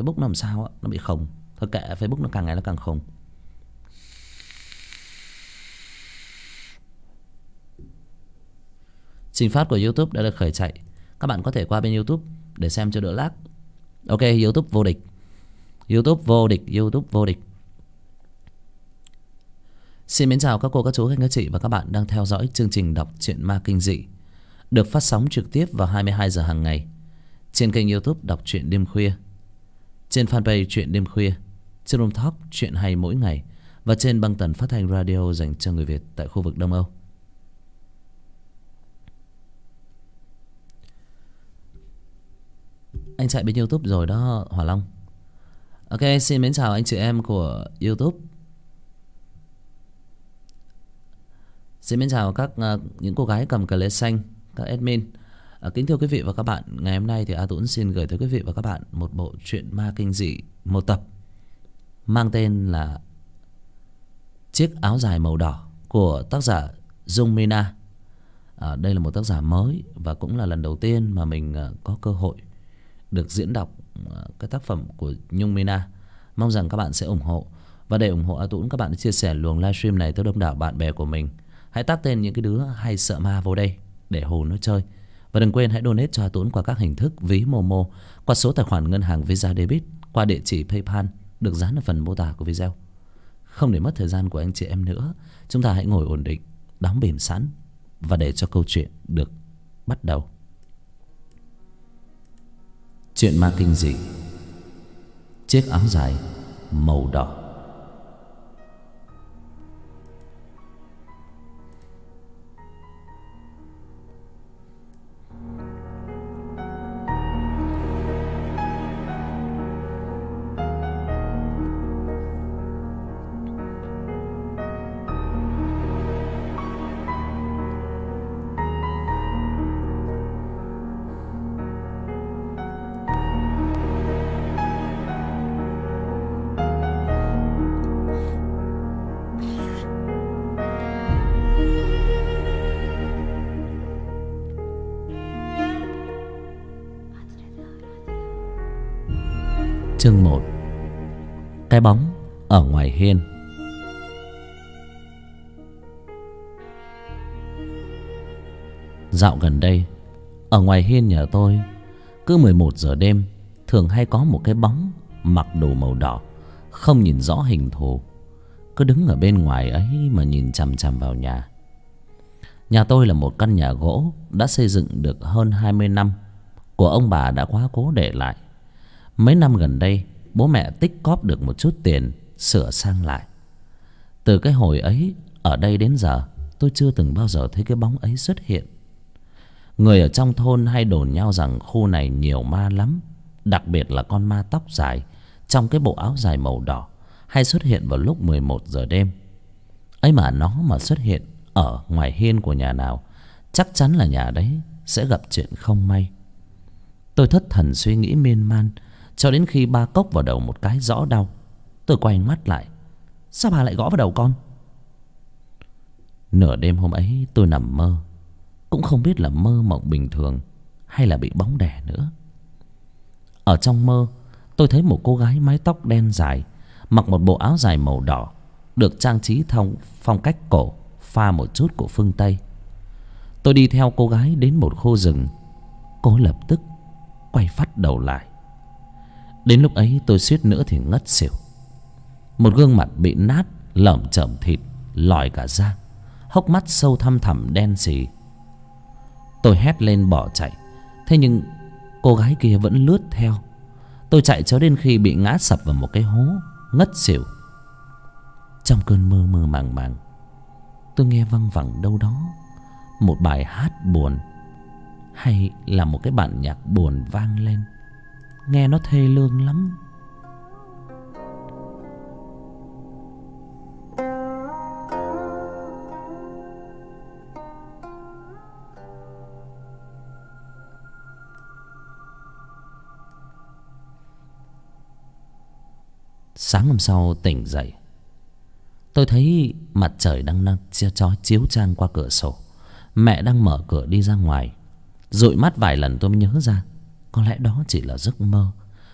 Facebook nó làm sao á, nó bị khùng. Thôi kệ, Facebook nó càng ngày nó càng khùng. Trình phát của YouTube đã được khởi chạy. Các bạn có thể qua bên YouTube để xem cho đỡ lag. Ok, YouTube vô địch. YouTube vô địch, YouTube vô địch. Xin mến chào các cô, các chú, các anh, các chị và các bạn đang theo dõi chương trình đọc truyện ma kinh dị được phát sóng trực tiếp vào 22 giờ hàng ngày trên kênh YouTube Đọc truyện đêm khuya, trên fanpage Truyện đêm khuya, trên Room Talk Truyện hay mỗi ngày và trên băng tần phát thanh radio dành cho người Việt tại khu vực Đông Âu. Anh chạy bên YouTube rồi đó Hỏa Long. Ok, xin mến chào anh chị em của YouTube. Xin mến chào các những cô gái cầm cờ lê xanh, các admin. Kính thưa quý vị và các bạn, ngày hôm nay thì A Tuấn xin gửi tới quý vị và các bạn một bộ truyện ma kinh dị, một tập mang tên là Chiếc áo dài màu đỏ của tác giả Dung Mina. Đây là một tác giả mới và cũng là lần đầu tiên mà mình có cơ hội được diễn đọc cái tác phẩm của Nhung Mina. Mong rằng các bạn sẽ ủng hộ. Và để ủng hộ A Tuấn, các bạn chia sẻ luồng livestream này tới đông đảo bạn bè của mình. Hãy tag tên những cái đứa hay sợ ma vô đây để hù nó chơi. Và đừng quên hãy donate cho A Tuấn qua các hình thức ví Momo, qua số tài khoản ngân hàng Visa Debit, qua địa chỉ PayPal được dán ở phần mô tả của video. Không để mất thời gian của anh chị em nữa, chúng ta hãy ngồi ổn định, đóng bìm sẵn và để cho câu chuyện được bắt đầu. Chuyện ma kinh dị Chiếc áo dài màu đỏ. Chương 1. Cái bóng ở ngoài hiên. Dạo gần đây, ở ngoài hiên nhà tôi, cứ 11 giờ đêm thường hay có một cái bóng mặc đồ màu đỏ, không nhìn rõ hình thù, cứ đứng ở bên ngoài ấy mà nhìn chằm chằm vào nhà. Nhà tôi là một căn nhà gỗ đã xây dựng được hơn 20 năm, của ông bà đã quá cố để lại. Mấy năm gần đây bố mẹ tích cóp được một chút tiền sửa sang lại. Từ cái hồi ấy ở đây đến giờ, tôi chưa từng bao giờ thấy cái bóng ấy xuất hiện. Người ở trong thôn hay đồn nhau rằng khu này nhiều ma lắm, đặc biệt là con ma tóc dài trong cái bộ áo dài màu đỏ hay xuất hiện vào lúc 11 giờ đêm. Ấy mà nó mà xuất hiện ở ngoài hiên của nhà nào, chắc chắn là nhà đấy sẽ gặp chuyện không may. Tôi thất thần suy nghĩ miên man cho đến khi ba cốc vào đầu một cái rõ đau. Tôi quay mắt lại. Sao bà lại gõ vào đầu con? Nửa đêm hôm ấy tôi nằm mơ, cũng không biết là mơ mộng bình thường hay là bị bóng đè nữa. Ở trong mơ tôi thấy một cô gái mái tóc đen dài, mặc một bộ áo dài màu đỏ, được trang trí phong cách cổ pha một chút của phương Tây. Tôi đi theo cô gái đến một khu rừng. Cô lập tức quay phắt đầu lại. Đến lúc ấy tôi suýt nữa thì ngất xỉu. Một gương mặt bị nát, lởm chởm thịt, lòi cả da, hốc mắt sâu thăm thẳm đen sì. Tôi hét lên bỏ chạy, thế nhưng cô gái kia vẫn lướt theo. Tôi chạy cho đến khi bị ngã sập vào một cái hố, ngất xỉu. Trong cơn mơ mơ màng màng, tôi nghe văng vẳng đâu đó một bài hát buồn, hay là một cái bản nhạc buồn vang lên, nghe nó thê lương lắm. Sáng hôm sau tỉnh dậy, tôi thấy mặt trời đang chiếu chang qua cửa sổ. Mẹ đang mở cửa đi ra ngoài. Dụi mắt vài lần tôi mới nhớ ra có lẽ đó chỉ là giấc mơ,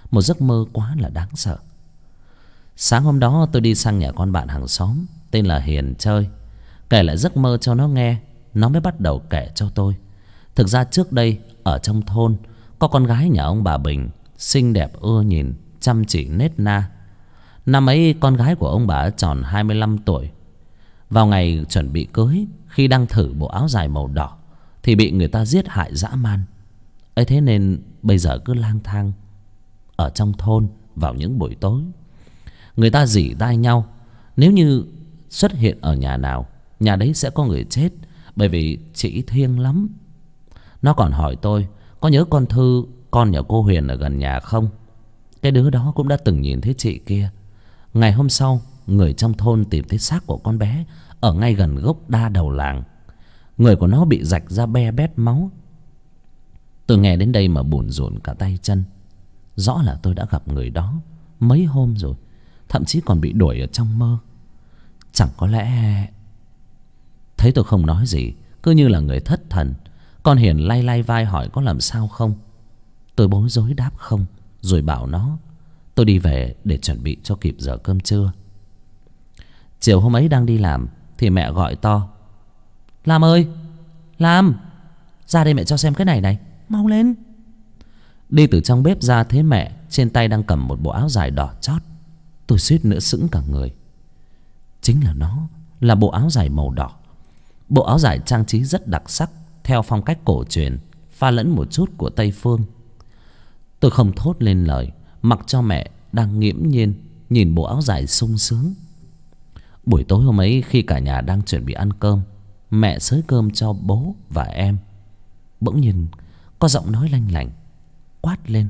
Một giấc mơ quá là đáng sợ. Sáng hôm đó tôi đi sang nhà con bạn hàng xóm tên là Hiền chơi, kể lại giấc mơ cho nó nghe. Nó mới bắt đầu kể cho tôi. Thực ra trước đây ở trong thôn có con gái nhà ông bà Bình, xinh đẹp ưa nhìn, chăm chỉ nết na. Năm ấy con gái của ông bà tròn 25 tuổi. Vào ngày chuẩn bị cưới, khi đang thử bộ áo dài màu đỏ thì bị người ta giết hại dã man. Ấy thế nên bây giờ cứ lang thang ở trong thôn vào những buổi tối. Người ta rỉ tai nhau, nếu như xuất hiện ở nhà nào, nhà đấy sẽ có người chết, bởi vì chị thiêng lắm. Nó còn hỏi tôi có nhớ con Thư, con nhà cô Huyền ở gần nhà không. Cái đứa đó cũng đã từng nhìn thấy chị kia. Ngày hôm sau, người trong thôn tìm thấy xác của con bé ở ngay gần gốc đa đầu làng. Người của nó bị rạch ra be bét máu. Tôi nghe đến đây mà bủn rủn cả tay chân. Rõ là tôi đã gặp người đó mấy hôm rồi, thậm chí còn bị đuổi ở trong mơ. Chẳng có lẽ... Thấy tôi không nói gì, cứ như là người thất thần, con Hiền lay lay vai hỏi có làm sao không. Tôi bối rối đáp không, rồi bảo nó tôi đi về để chuẩn bị cho kịp giờ cơm trưa. Chiều hôm ấy đang đi làm thì mẹ gọi to: Lam ơi, Lam, ra đây mẹ cho xem cái này này, mau lên. Đi từ trong bếp ra thấy mẹ trên tay đang cầm một bộ áo dài đỏ chót. Tôi suýt nữa sững cả người. Chính là nó, là bộ áo dài màu đỏ. Bộ áo dài trang trí rất đặc sắc, theo phong cách cổ truyền, pha lẫn một chút của Tây phương. Tôi không thốt lên lời, mặc cho mẹ đang nghiễm nhiên nhìn bộ áo dài sung sướng. Buổi tối hôm ấy, khi cả nhà đang chuẩn bị ăn cơm, mẹ xới cơm cho bố và em, bỗng nhiên có giọng nói lanh lảnh quát lên: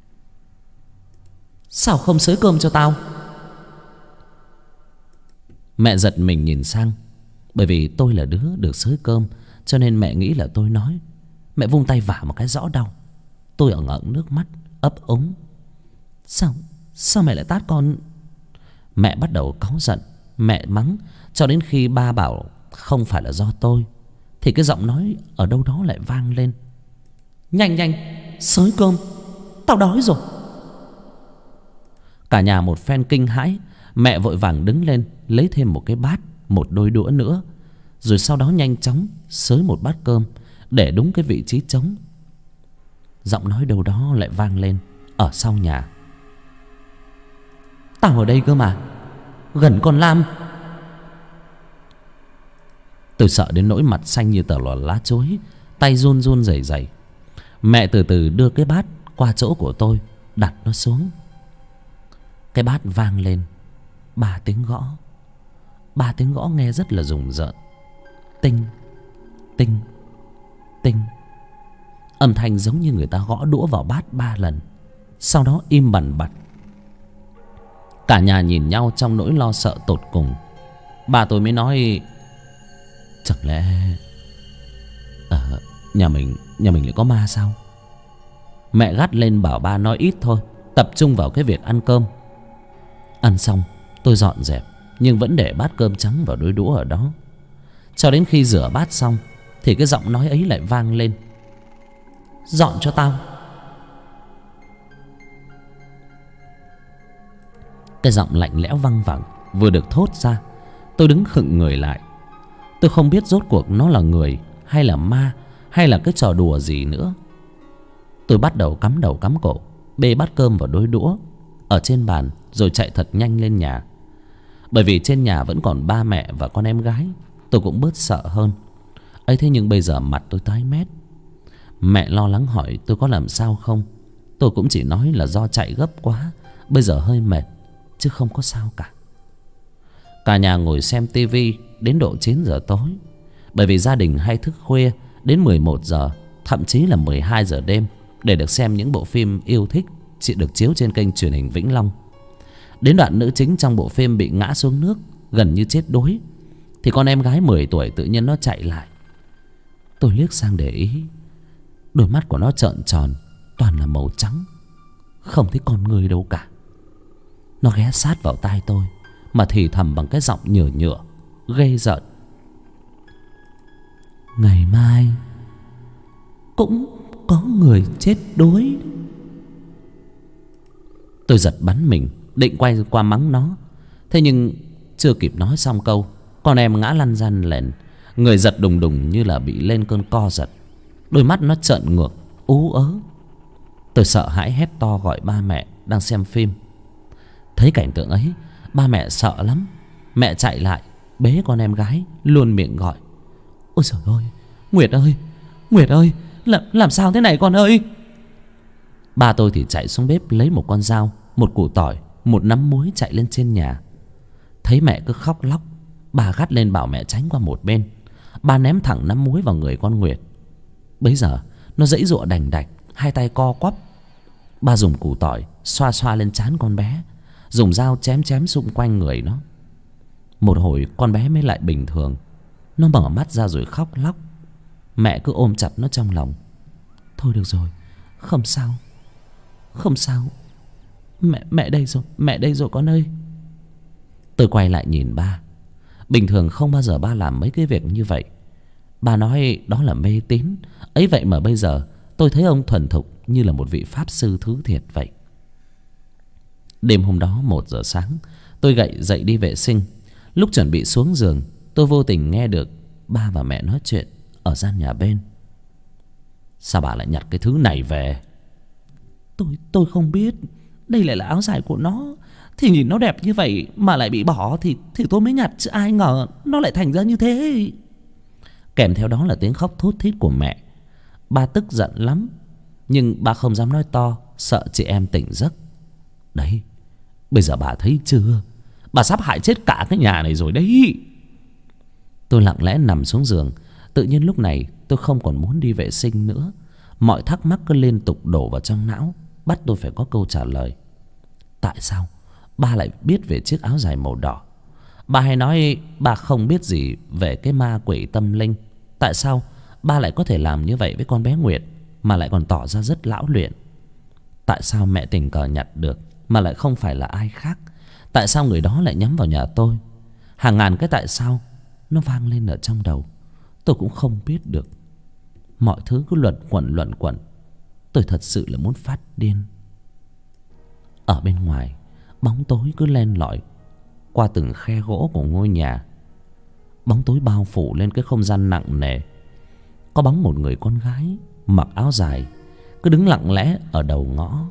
Sao không xới cơm cho tao? Mẹ giật mình nhìn sang. Bởi vì tôi là đứa được xới cơm, cho nên mẹ nghĩ là tôi nói. Mẹ vung tay vả một cái rõ đau. Tôi ẩn ẩn nước mắt, ấp úng: Sao mẹ lại tát con? Mẹ bắt đầu cáu giận. Mẹ mắng cho đến khi ba bảo không phải là do tôi, thì cái giọng nói ở đâu đó lại vang lên: Nhanh nhanh, xới cơm, tao đói rồi. Cả nhà một phen kinh hãi. Mẹ vội vàng đứng lên lấy thêm một cái bát, một đôi đũa nữa, rồi sau đó nhanh chóng xới một bát cơm để đúng cái vị trí trống. Giọng nói đâu đó lại vang lên ở sau nhà: Tao ở đây cơ mà, gần con Lam. Tôi sợ đến nỗi mặt xanh như tờ lá chuối, tay run run rẩy rẩy. Mẹ từ từ đưa cái bát qua chỗ của tôi, đặt nó xuống. Cái bát vang lên 3 tiếng gõ. 3 tiếng gõ nghe rất là rùng rợn. Tinh, tinh, tinh. Âm thanh giống như người ta gõ đũa vào bát 3 lần, sau đó im bặt bặt. Cả nhà nhìn nhau trong nỗi lo sợ tột cùng. Bà tôi mới nói: Chẳng lẽ ở nhà mình lại có ma sao? Mẹ gắt lên bảo ba nói ít thôi, tập trung vào cái việc ăn cơm. Ăn xong tôi dọn dẹp, nhưng vẫn để bát cơm trắng vào đôi đũa ở đó. Cho đến khi rửa bát xong thì cái giọng nói ấy lại vang lên: Dọn cho tao. Cái giọng lạnh lẽo văng vẳng vừa được thốt ra, tôi đứng khựng người lại. Tôi không biết rốt cuộc nó là người hay là ma, hay là cái trò đùa gì nữa. Tôi bắt đầu cắm cổ, bê bát cơm vào đôi đũa ở trên bàn, rồi chạy thật nhanh lên nhà. Bởi vì trên nhà vẫn còn ba mẹ và con em gái, tôi cũng bớt sợ hơn. Ấy thế nhưng bây giờ mặt tôi tái mét. Mẹ lo lắng hỏi tôi có làm sao không. Tôi cũng chỉ nói là do chạy gấp quá, bây giờ hơi mệt, chứ không có sao cả. Cả nhà ngồi xem tivi đến độ 9 giờ tối. Bởi vì gia đình hay thức khuya đến 11 giờ, thậm chí là 12 giờ đêm để được xem những bộ phim yêu thích chỉ được chiếu trên kênh truyền hình Vĩnh Long. Đến đoạn nữ chính trong bộ phim bị ngã xuống nước gần như chết đuối, thì con em gái 10 tuổi tự nhiên nó chạy lại. Tôi liếc sang để ý, đôi mắt của nó trợn tròn, toàn là màu trắng, không thấy con người đâu cả. Nó ghé sát vào tai tôi mà thì thầm bằng cái giọng nhựa nhựa ghê rợn: Ngày mai cũng có người chết đuối. Tôi giật bắn mình, định quay qua mắng nó. Thế nhưng chưa kịp nói xong câu, con em ngã lăn ra nền, người giật đùng đùng như là bị lên cơn co giật. Đôi mắt nó trợn ngược, ú ớ. Tôi sợ hãi hét to gọi ba mẹ đang xem phim. Thấy cảnh tượng ấy, ba mẹ sợ lắm. Mẹ chạy lại bế con em gái, luôn miệng gọi: ôi trời ơi, Nguyệt ơi, Nguyệt ơi, làm sao thế này con ơi. Ba tôi thì chạy xuống bếp lấy một con dao, một củ tỏi, một nắm muối, chạy lên trên nhà. Thấy mẹ cứ khóc lóc, bà gắt lên bảo mẹ tránh qua một bên. Ba ném thẳng nắm muối vào người con Nguyệt. Bấy giờ nó giãy giụa đành đạch, hai tay co quắp. Ba dùng củ tỏi xoa xoa lên trán con bé, dùng dao chém chém xung quanh người nó. Một hồi con bé mới lại bình thường. Nó mở mắt ra rồi khóc lóc. Mẹ cứ ôm chặt nó trong lòng: thôi được rồi, không sao, không sao. Mẹ đây rồi, mẹ đây rồi con ơi. Tôi quay lại nhìn ba. Bình thường không bao giờ ba làm mấy cái việc như vậy. Ba nói đó là mê tín. Ấy vậy mà bây giờ tôi thấy ông thuần thục như là một vị pháp sư thứ thiệt vậy. Đêm hôm đó 1 giờ sáng, tôi dậy đi vệ sinh. Lúc chuẩn bị xuống giường, tôi vô tình nghe được ba và mẹ nói chuyện ở gian nhà bên. Sao bà lại nhặt cái thứ này về? Tôi không biết. Đây lại là áo dài của nó. Thì nhìn nó đẹp như vậy mà lại bị bỏ thì tôi mới nhặt, chứ ai ngờ nó lại thành ra như thế. Kèm theo đó là tiếng khóc thút thít của mẹ. Ba tức giận lắm, nhưng ba không dám nói to, sợ chị em tỉnh giấc. Đấy, bây giờ bà thấy chưa? Bà sắp hại chết cả cái nhà này rồi đấy. Tôi lặng lẽ nằm xuống giường. Tự nhiên lúc này tôi không còn muốn đi vệ sinh nữa. Mọi thắc mắc cứ liên tục đổ vào trong não, bắt tôi phải có câu trả lời. Tại sao ba lại biết về chiếc áo dài màu đỏ? Ba hay nói ba không biết gì về cái ma quỷ tâm linh. Tại sao ba lại có thể làm như vậy với con bé Nguyệt, mà lại còn tỏ ra rất lão luyện? Tại sao mẹ tình cờ nhặt được mà lại không phải là ai khác? Tại sao người đó lại nhắm vào nhà tôi? Hàng ngàn cái tại sao nó vang lên ở trong đầu, tôi cũng không biết được. Mọi thứ cứ luẩn quẩn. Tôi thật sự là muốn phát điên. Ở bên ngoài, bóng tối cứ len lỏi qua từng khe gỗ của ngôi nhà. Bóng tối bao phủ lên cái không gian nặng nề. Có bóng một người con gái mặc áo dài cứ đứng lặng lẽ ở đầu ngõ.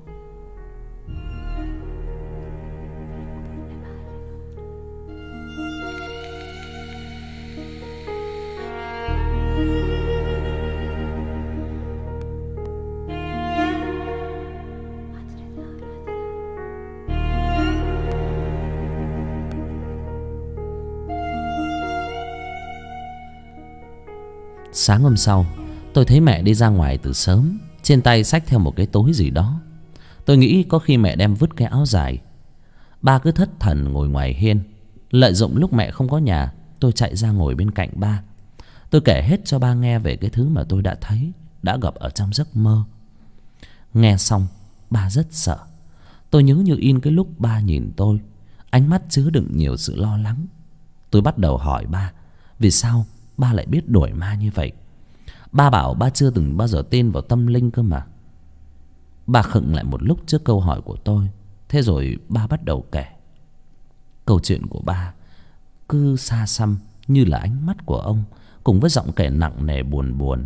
Sáng hôm sau, tôi thấy mẹ đi ra ngoài từ sớm, trên tay xách theo một cái túi gì đó. Tôi nghĩ có khi mẹ đem vứt cái áo dài. Ba cứ thất thần ngồi ngoài hiên. Lợi dụng lúc mẹ không có nhà, tôi chạy ra ngồi bên cạnh ba. Tôi kể hết cho ba nghe về cái thứ mà tôi đã thấy, đã gặp ở trong giấc mơ. Nghe xong, ba rất sợ. Tôi nhớ như in cái lúc ba nhìn tôi, ánh mắt chứa đựng nhiều sự lo lắng. Tôi bắt đầu hỏi ba, vì sao ba lại biết đuổi ma như vậy? Ba bảo ba chưa từng bao giờ tin vào tâm linh cơ mà. Ba khựng lại một lúc trước câu hỏi của tôi. Thế rồi ba bắt đầu kể. Câu chuyện của ba cứ xa xăm như là ánh mắt của ông, cùng với giọng kể nặng nề buồn buồn.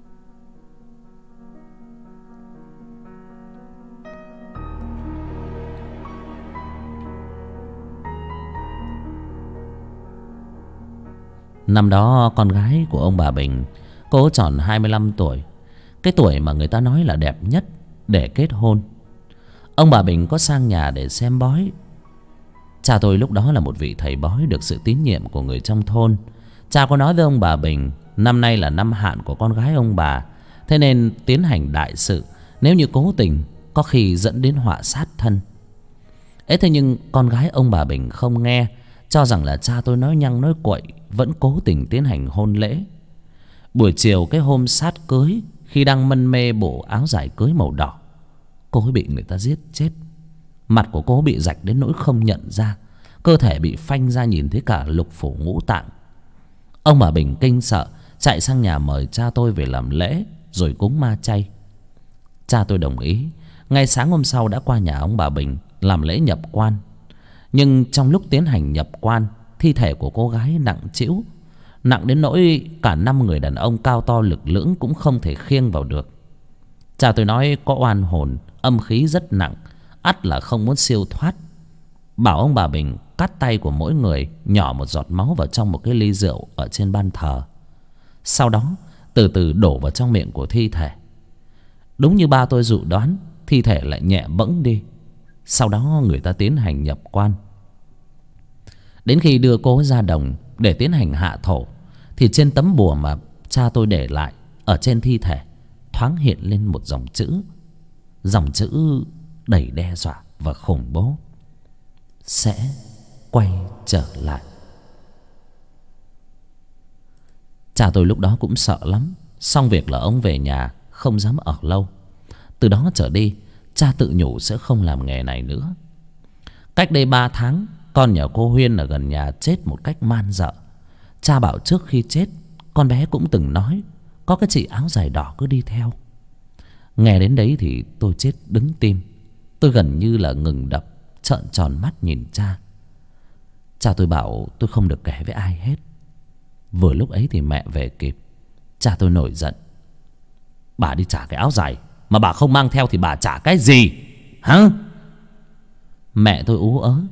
Năm đó con gái của ông bà Bình, cô tròn 25 tuổi. Cái tuổi mà người ta nói là đẹp nhất để kết hôn. Ông bà Bình có sang nhà để xem bói. Cha tôi lúc đó là một vị thầy bói được sự tín nhiệm của người trong thôn. Cha có nói với ông bà Bình năm nay là năm hạn của con gái ông bà, thế nên tiến hành đại sự. Nếu như cố tình có khi dẫn đến họa sát thân. Ấy thế nhưng con gái ông bà Bình không nghe, cho rằng là cha tôi nói nhăng nói quậy, vẫn cố tình tiến hành hôn lễ. Buổi chiều cái hôm sát cưới, khi đang mân mê bộ áo dài cưới màu đỏ, cô ấy bị người ta giết chết. Mặt của cô bị rạch đến nỗi không nhận ra, cơ thể bị phanh ra nhìn thấy cả lục phủ ngũ tạng. Ông bà Bình kinh sợ, chạy sang nhà mời cha tôi về làm lễ rồi cúng ma chay. Cha tôi đồng ý. Ngay sáng hôm sau đã qua nhà ông bà Bình làm lễ nhập quan. Nhưng trong lúc tiến hành nhập quan, thi thể của cô gái nặng trĩu, nặng đến nỗi cả 5 người đàn ông cao to lực lưỡng cũng không thể khiêng vào được. Cha tôi nói có oan hồn, âm khí rất nặng, ắt là không muốn siêu thoát. Bảo ông bà Bình cắt tay của mỗi người, nhỏ một giọt máu vào trong một cái ly rượu ở trên ban thờ, sau đó từ từ đổ vào trong miệng của thi thể. Đúng như ba tôi dự đoán, thi thể lại nhẹ bẫng đi. Sau đó người ta tiến hành nhập quan. Đến khi đưa cô ra đồng để tiến hành hạ thổ, thì trên tấm bùa mà cha tôi để lại ở trên thi thể thoáng hiện lên một dòng chữ. Dòng chữ đầy đe dọa và khủng bố: sẽ quay trở lại. Cha tôi lúc đó cũng sợ lắm. Xong việc là ông về nhà, không dám ở lâu. Từ đó trở đi, cha tự nhủ sẽ không làm nghề này nữa. Cách đây 3 tháng, con nhà cô Huyên ở gần nhà chết một cách man dợ. Cha bảo trước khi chết, con bé cũng từng nói có cái chị áo dài đỏ cứ đi theo. Nghe đến đấy thì tôi chết đứng tim. Tôi gần như là ngừng đập, trợn tròn mắt nhìn cha. Cha tôi bảo tôi không được kể với ai hết. Vừa lúc ấy thì mẹ về kịp. Cha tôi nổi giận: bà đi trả cái áo dài mà bà không mang theo thì bà trả cái gì hả? Mẹ tôi ú ớ: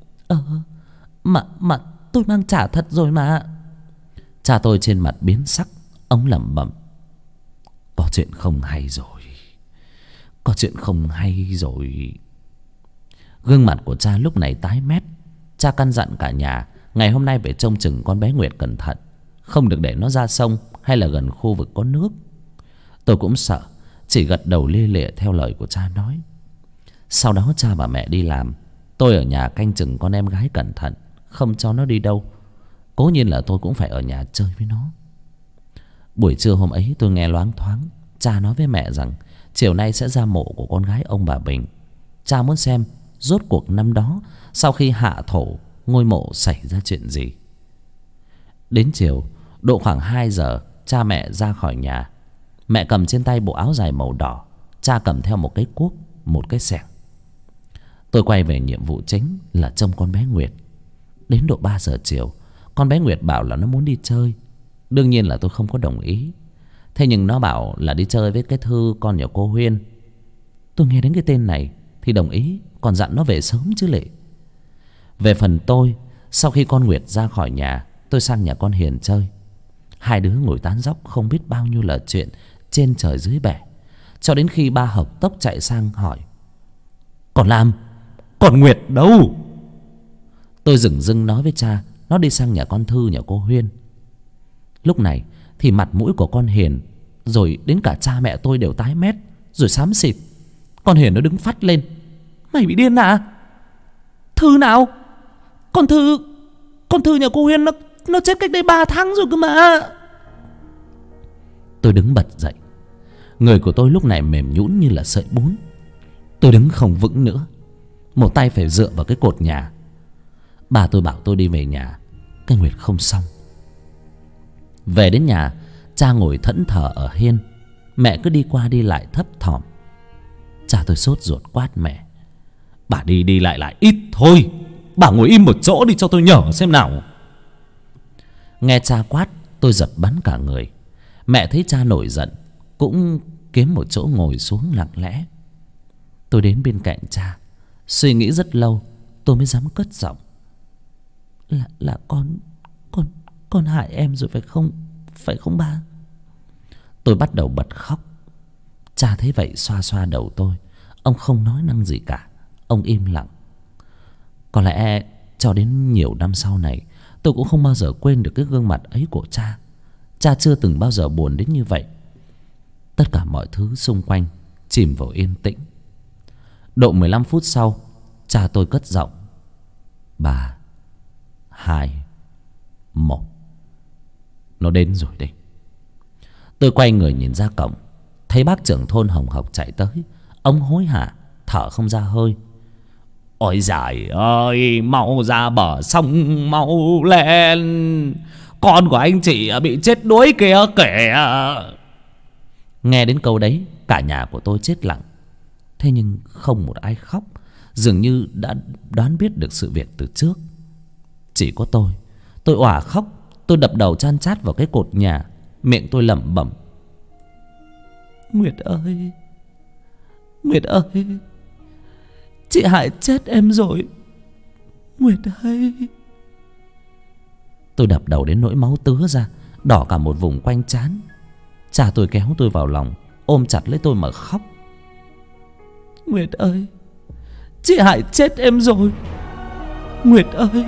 Mà tôi mang trả thật rồi mà. Cha tôi trên mặt biến sắc. Ông lẩm bẩm: có chuyện không hay rồi, có chuyện không hay rồi. Gương mặt của cha lúc này tái mét. Cha căn dặn cả nhà ngày hôm nay phải trông chừng con bé Nguyệt cẩn thận, không được để nó ra sông hay là gần khu vực có nước. Tôi cũng sợ, chỉ gật đầu lia lịa theo lời của cha nói. Sau đó cha và mẹ đi làm. Tôi ở nhà canh chừng con em gái cẩn thận, không cho nó đi đâu. Cố nhiên là tôi cũng phải ở nhà chơi với nó. Buổi trưa hôm ấy tôi nghe loáng thoáng cha nói với mẹ rằng chiều nay sẽ ra mộ của con gái ông bà Bình. Cha muốn xem rốt cuộc năm đó sau khi hạ thổ ngôi mộ xảy ra chuyện gì. Đến chiều độ khoảng 2 giờ, cha mẹ ra khỏi nhà. Mẹ cầm trên tay bộ áo dài màu đỏ, cha cầm theo một cái cuốc, một cái xẻng. Tôi quay về nhiệm vụ chính là trông con bé Nguyệt. Đến độ 3 giờ chiều, con bé Nguyệt bảo là nó muốn đi chơi. Đương nhiên là tôi không có đồng ý. Thế nhưng nó bảo là đi chơi với cái Thư, con nhà cô Huyên. Tôi nghe đến cái tên này thì đồng ý, còn dặn nó về sớm chứ lệ. Về phần tôi, sau khi con Nguyệt ra khỏi nhà, tôi sang nhà con Hiền chơi. Hai đứa ngồi tán dóc không biết bao nhiêu là chuyện trên trời dưới bể, cho đến khi ba Hợp tốc chạy sang hỏi: còn Lam, còn Nguyệt đâu? Tôi dửng dưng nói với cha nó đi sang nhà con Thư, nhà cô Huyên. Lúc này thì mặt mũi của con Hiền, rồi đến cả cha mẹ tôi đều tái mét, rồi xám xịt. Con Hiền nó đứng phắt lên: mày bị điên à? Thư nào? Con Thư nhà cô Huyên nó chết cách đây 3 tháng rồi cơ mà. Tôi đứng bật dậy. Người của tôi lúc này mềm nhũn như là sợi bún. Tôi đứng không vững nữa, một tay phải dựa vào cái cột nhà. Bà tôi bảo tôi đi về nhà, cái Nguyệt không xong. Về đến nhà, cha ngồi thẫn thờ ở hiên. Mẹ cứ đi qua đi lại thấp thỏm. Cha tôi sốt ruột quát mẹ: bà đi đi lại lại ít thôi, bà ngồi im một chỗ đi cho tôi nhở xem nào. Nghe cha quát, tôi giật bắn cả người. Mẹ thấy cha nổi giận cũng kiếm một chỗ ngồi xuống lặng lẽ. Tôi đến bên cạnh cha, suy nghĩ rất lâu tôi mới dám cất giọng: là con hại em rồi phải không ba? Tôi bắt đầu bật khóc. Cha thấy vậy xoa xoa đầu tôi. Ông không nói năng gì cả, ông im lặng. Có lẽ cho đến nhiều năm sau này, tôi cũng không bao giờ quên được cái gương mặt ấy của cha. Cha chưa từng bao giờ buồn đến như vậy. Tất cả mọi thứ xung quanh chìm vào yên tĩnh. Độ 15 phút sau, cha tôi cất giọng: 3, 2, 1. Nó đến rồi đây. Tôi quay người nhìn ra cổng, thấy bác trưởng thôn hồng hộc chạy tới. Ông hối hả, thở không ra hơi: ôi giời ơi, mau ra bờ sông mau lên, con của anh chị bị chết đuối kìa kìa. Nghe đến câu đấy, cả nhà của tôi chết lặng. Thế nhưng không một ai khóc. dường như đã đoán biết được sự việc từ trước. Chỉ có tôi òa khóc. Tôi đập đầu chan chát vào cái cột nhà, miệng tôi lẩm bẩm: Nguyệt ơi, Nguyệt ơi, chị hại chết em rồi, Nguyệt ơi. Tôi đập đầu đến nỗi máu tứa ra, đỏ cả một vùng quanh trán. Cha tôi kéo tôi vào lòng, ôm chặt lấy tôi mà khóc: Nguyệt ơi, chị hại chết em rồi, Nguyệt ơi.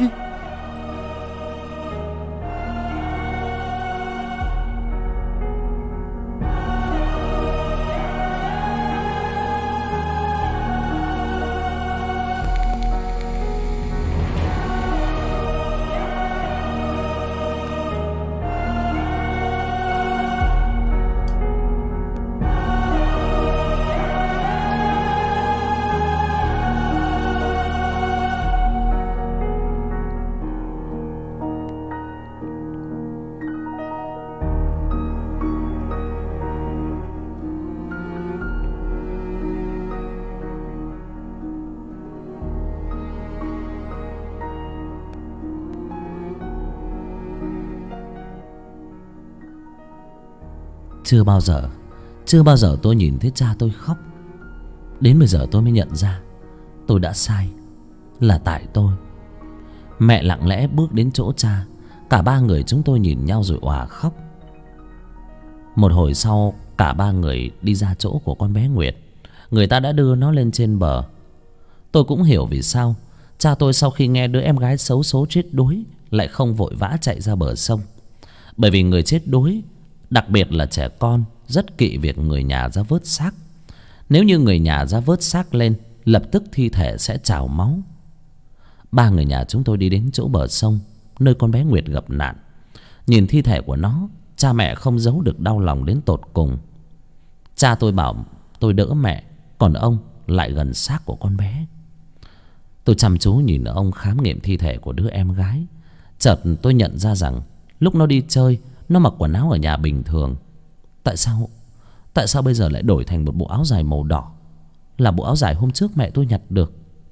Chưa bao giờ tôi nhìn thấy cha tôi khóc. Đến bây giờ tôi mới nhận ra tôi đã sai, là tại tôi. Mẹ lặng lẽ bước đến chỗ cha. Cả ba người chúng tôi nhìn nhau rồi òa khóc. Một hồi sau, cả ba người đi ra chỗ của con bé Nguyệt. Người ta đã đưa nó lên trên bờ. Tôi cũng hiểu vì sao cha tôi sau khi nghe đứa em gái xấu số chết đuối lại không vội vã chạy ra bờ sông. Bởi vì người chết đuối, đặc biệt là trẻ con, rất kỵ việc người nhà ra vớt xác. Nếu như người nhà ra vớt xác lên, lập tức thi thể sẽ trào máu. Ba người nhà chúng tôi đi đến chỗ bờ sông nơi con bé Nguyệt gặp nạn. Nhìn thi thể của nó, cha mẹ không giấu được đau lòng đến tột cùng. Cha tôi bảo tôi đỡ mẹ, còn ông lại gần xác của con bé. Tôi chăm chú nhìn ông khám nghiệm thi thể của đứa em gái. Chợt tôi nhận ra rằng lúc nó đi chơi, nó mặc quần áo ở nhà bình thường. Tại sao bây giờ lại đổi thành một bộ áo dài màu đỏ, là bộ áo dài hôm trước mẹ tôi nhặt được?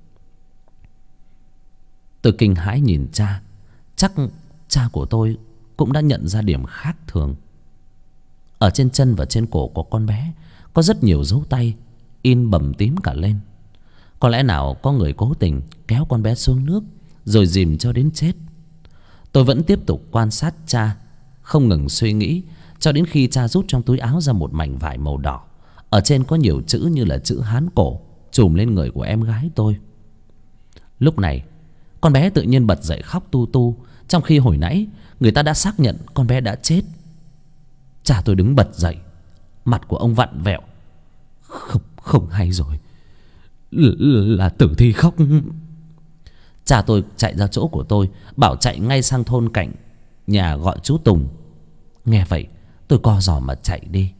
Tôi kinh hãi nhìn cha. Chắc cha của tôi cũng đã nhận ra điểm khác thường. Ở trên chân và trên cổ của con bé có rất nhiều dấu tay in bầm tím cả lên. Có lẽ nào có người cố tình kéo con bé xuống nước rồi dìm cho đến chết. Tôi vẫn tiếp tục quan sát cha, không ngừng suy nghĩ, cho đến khi cha rút trong túi áo ra một mảnh vải màu đỏ. Ở trên có nhiều chữ như là chữ Hán cổ trùm lên người của em gái tôi. Lúc này con bé tự nhiên bật dậy khóc tu tu, trong khi hồi nãy người ta đã xác nhận con bé đã chết. Cha tôi đứng bật dậy, mặt của ông vặn vẹo. Không hay rồi, là tử thi khóc. Cha tôi chạy ra chỗ của tôi, bảo chạy ngay sang thôn cạnh nhà gọi chú Tùng. Nghe vậy tôi co giò mà chạy đi.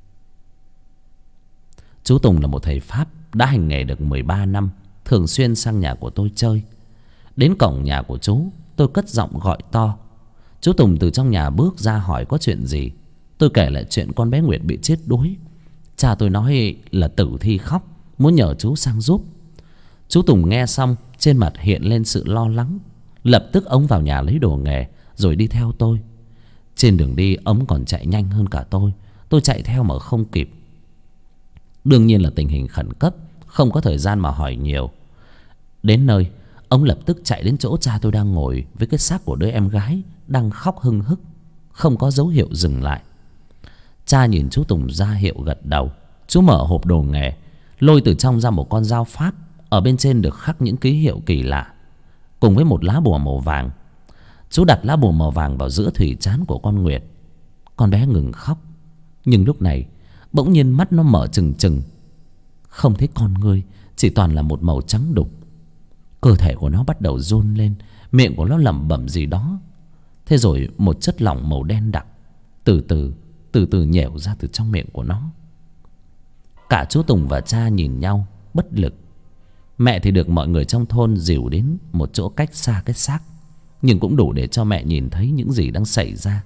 Chú Tùng là một thầy Pháp đã hành nghề được 13 năm, thường xuyên sang nhà của tôi chơi. Đến cổng nhà của chú, tôi cất giọng gọi to. Chú Tùng từ trong nhà bước ra hỏi có chuyện gì. Tôi kể lại chuyện con bé Nguyệt bị chết đuối. Cha tôi nói là tử thi khóc, muốn nhờ chú sang giúp. Chú Tùng nghe xong, trên mặt hiện lên sự lo lắng. Lập tức ông vào nhà lấy đồ nghề rồi đi theo tôi. Trên đường đi ông còn chạy nhanh hơn cả tôi. Tôi chạy theo mà không kịp. Đương nhiên là tình hình khẩn cấp, không có thời gian mà hỏi nhiều. Đến nơi, ông lập tức chạy đến chỗ cha tôi đang ngồi với cái xác của đứa em gái đang khóc hưng hức, không có dấu hiệu dừng lại. Cha nhìn chú Tùng ra hiệu gật đầu. Chú mở hộp đồ nghề, lôi từ trong ra một con dao Pháp. Ở bên trên được khắc những ký hiệu kỳ lạ, cùng với một lá bùa màu vàng. Chú đặt lá bùa màu vàng vào giữa thùy trán của con Nguyệt. Con bé ngừng khóc, nhưng lúc này bỗng nhiên mắt nó mở trừng trừng, không thấy con ngươi, chỉ toàn là một màu trắng đục. Cơ thể của nó bắt đầu run lên, miệng của nó lẩm bẩm gì đó. Thế rồi một chất lỏng màu đen đặc từ từ nhẻo ra từ trong miệng của nó. Cả chú Tùng và cha nhìn nhau bất lực. Mẹ thì được mọi người trong thôn dìu đến một chỗ cách xa cái xác, nhưng cũng đủ để cho mẹ nhìn thấy những gì đang xảy ra.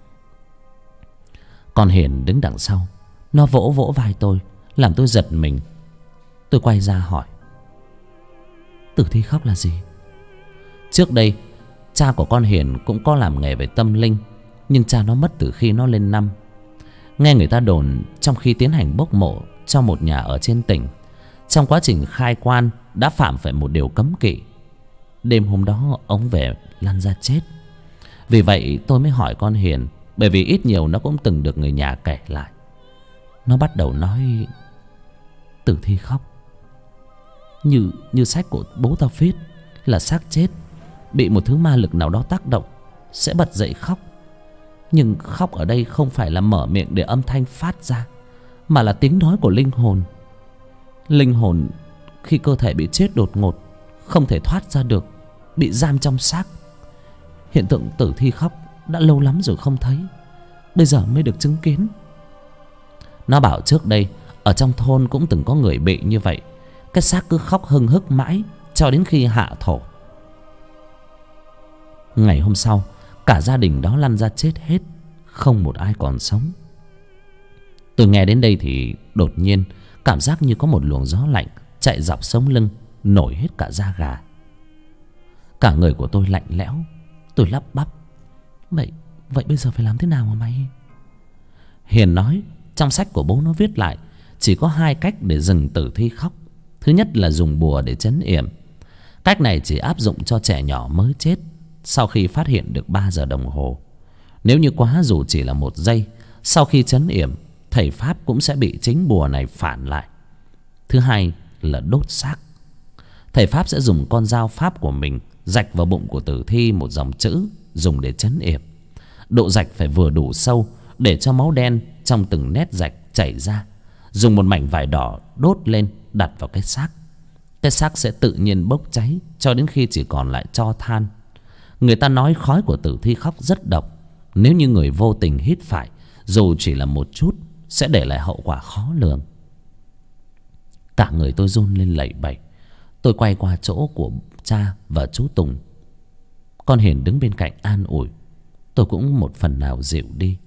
Còn Hiền đứng đằng sau, nó vỗ vỗ vai tôi, làm tôi giật mình. Tôi quay ra hỏi: Tử thi khóc là gì? Trước đây cha của con Hiền cũng có làm nghề về tâm linh, nhưng cha nó mất từ khi nó lên năm. Nghe người ta đồn trong khi tiến hành bốc mộ cho một nhà ở trên tỉnh, trong quá trình khai quan đã phạm phải một điều cấm kỵ. Đêm hôm đó ông về lăn ra chết. Vì vậy tôi mới hỏi con Hiền, bởi vì ít nhiều nó cũng từng được người nhà kể lại. Nó bắt đầu nói tử thi khóc như sách của bố tao viết, là xác chết bị một thứ ma lực nào đó tác động sẽ bật dậy khóc. Nhưng khóc ở đây không phải là mở miệng để âm thanh phát ra, mà là tiếng nói của linh hồn. Linh hồn khi cơ thể bị chết đột ngột, không thể thoát ra được, bị giam trong xác. Hiện tượng tử thi khóc đã lâu lắm rồi không thấy, bây giờ mới được chứng kiến. Nó bảo trước đây ở trong thôn cũng từng có người bị như vậy. Cái xác cứ khóc hưng hức mãi cho đến khi hạ thổ. Ngày hôm sau, cả gia đình đó lăn ra chết hết, không một ai còn sống. Tôi nghe đến đây thì đột nhiên cảm giác như có một luồng gió lạnh chạy dọc sống lưng, nổi hết cả da gà. Cả người của tôi lạnh lẽo. Tôi lắp bắp: Vậy bây giờ phải làm thế nào hả mày? Hiền nói trong sách của bố nó viết lại chỉ có 2 cách để dừng tử thi khóc. Thứ nhất là dùng bùa để trấn yểm. Cách này chỉ áp dụng cho trẻ nhỏ mới chết sau khi phát hiện được 3 giờ đồng hồ. Nếu như quá dù chỉ là 1 giây, sau khi trấn yểm, thầy pháp cũng sẽ bị chính bùa này phản lại. Thứ hai là đốt xác. Thầy pháp sẽ dùng con dao pháp của mình rạch vào bụng của tử thi một dòng chữ dùng để trấn yểm. Độ rạch phải vừa đủ sâu để cho máu đen trong từng nét rạch chảy ra. Dùng một mảnh vải đỏ đốt lên, đặt vào cái xác. Cái xác sẽ tự nhiên bốc cháy cho đến khi chỉ còn lại tro than. Người ta nói khói của tử thi khóc rất độc. Nếu như người vô tình hít phải, dù chỉ là một chút, sẽ để lại hậu quả khó lường. Cả người tôi run lên lẩy bẩy. Tôi quay qua chỗ của cha và chú Tùng. Con Hiền đứng bên cạnh an ủi. Tôi cũng một phần nào dịu đi.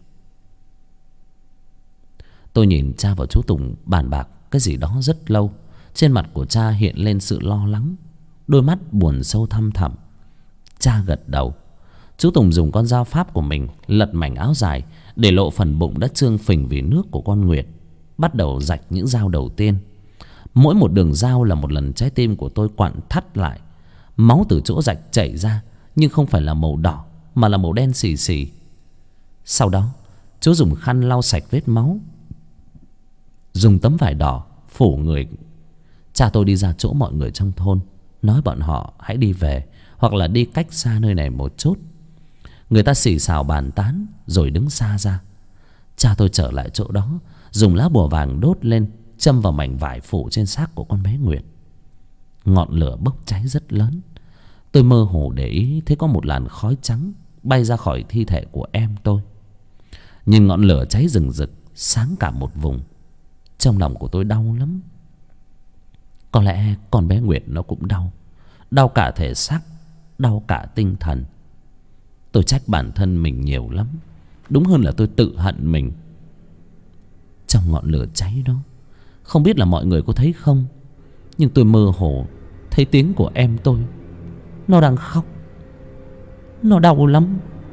Tôi nhìn cha và chú Tùng bàn bạc cái gì đó rất lâu. Trên mặt của cha hiện lên sự lo lắng, đôi mắt buồn sâu thăm thẳm. Cha gật đầu. Chú Tùng dùng con dao pháp của mình lật mảnh áo dài để lộ phần bụng đã trương phình vì nước của con Nguyệt. Bắt đầu rạch những dao đầu tiên. Mỗi một đường dao là một lần trái tim của tôi quặn thắt lại. Máu từ chỗ rạch chảy ra, nhưng không phải là màu đỏ mà là màu đen xì xì. Sau đó chú dùng khăn lau sạch vết máu, dùng tấm vải đỏ phủ người. Cha tôi đi ra chỗ mọi người trong thôn, nói bọn họ hãy đi về hoặc là đi cách xa nơi này một chút. Người ta xì xào bàn tán rồi đứng xa ra. Cha tôi trở lại chỗ đó, dùng lá bùa vàng đốt lên, châm vào mảnh vải phủ trên xác của con bé Nguyệt. Ngọn lửa bốc cháy rất lớn. Tôi mơ hồ để ý thấy có một làn khói trắng bay ra khỏi thi thể của em tôi. Nhìn ngọn lửa cháy rừng rực sáng cả một vùng, trong lòng của tôi đau lắm. Có lẽ con bé Nguyệt nó cũng đau, đau cả thể xác, đau cả tinh thần. Tôi trách bản thân mình nhiều lắm, đúng hơn là tôi tự hận mình. Trong ngọn lửa cháy đó, không biết là mọi người có thấy không, nhưng tôi mơ hồ thấy tiếng của em tôi. Nó đang khóc. Nó đau lắm.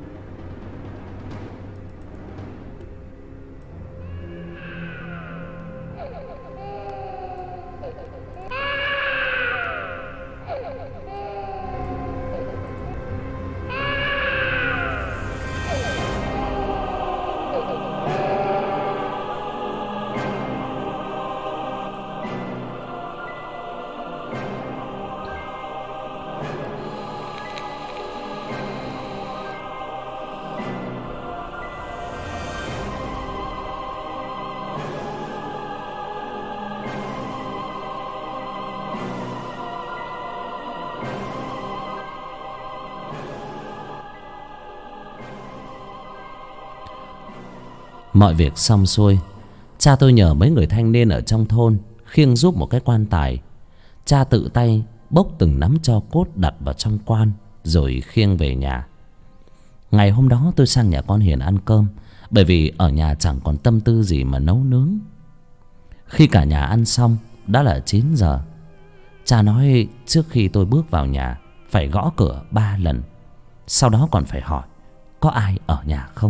Mọi việc xong xuôi, cha tôi nhờ mấy người thanh niên ở trong thôn khiêng giúp một cái quan tài. Cha tự tay bốc từng nắm tro cốt đặt vào trong quan rồi khiêng về nhà. Ngày hôm đó tôi sang nhà con Hiền ăn cơm, bởi vì ở nhà chẳng còn tâm tư gì mà nấu nướng. Khi cả nhà ăn xong đã là 9 giờ. Cha nói trước khi tôi bước vào nhà phải gõ cửa 3 lần, sau đó còn phải hỏi có ai ở nhà không.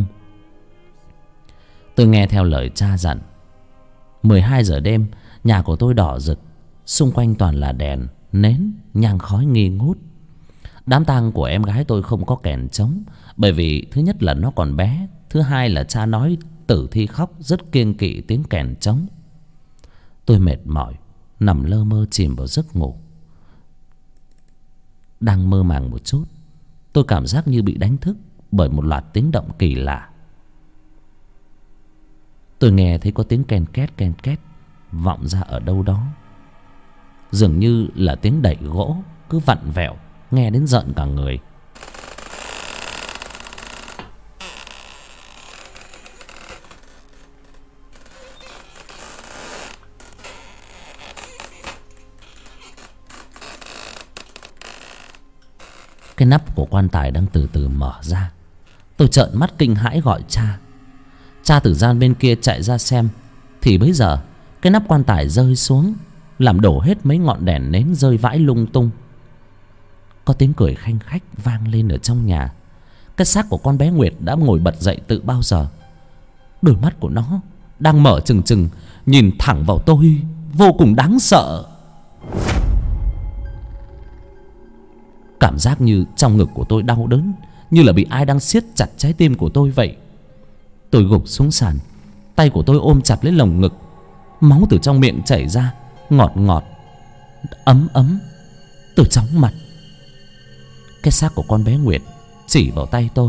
Tôi nghe theo lời cha dặn. 12 giờ đêm, nhà của tôi đỏ rực, xung quanh toàn là đèn, nến, nhang khói nghi ngút. Đám tang của em gái tôi không có kèn trống, bởi vì thứ nhất là nó còn bé, thứ hai là cha nói tử thi khóc rất kiêng kỵ tiếng kèn trống. Tôi mệt mỏi, nằm lơ mơ chìm vào giấc ngủ. Đang mơ màng một chút, tôi cảm giác như bị đánh thức bởi một loạt tiếng động kỳ lạ. Tôi nghe thấy có tiếng ken két vọng ra ở đâu đó, dường như là tiếng đẩy gỗ cứ vặn vẹo, nghe đến rợn cả người. Cái nắp của quan tài đang từ từ mở ra. Tôi trợn mắt kinh hãi gọi cha. Cha từ gian bên kia chạy ra xem, thì bấy giờ cái nắp quan tài rơi xuống, làm đổ hết mấy ngọn đèn nến rơi vãi lung tung. Có tiếng cười khanh khách vang lên ở trong nhà. Cái xác của con bé Nguyệt đã ngồi bật dậy từ bao giờ. Đôi mắt của nó đang mở trừng trừng, nhìn thẳng vào tôi, vô cùng đáng sợ. Cảm giác như trong ngực của tôi đau đớn, như là bị ai đang siết chặt trái tim của tôi vậy. Tôi gục xuống sàn, tay của tôi ôm chặt lấy lồng ngực. Máu từ trong miệng chảy ra, ngọt ngọt, ấm ấm. Tôi chóng mặt. Cái xác của con bé Nguyệt chỉ vào tay tôi.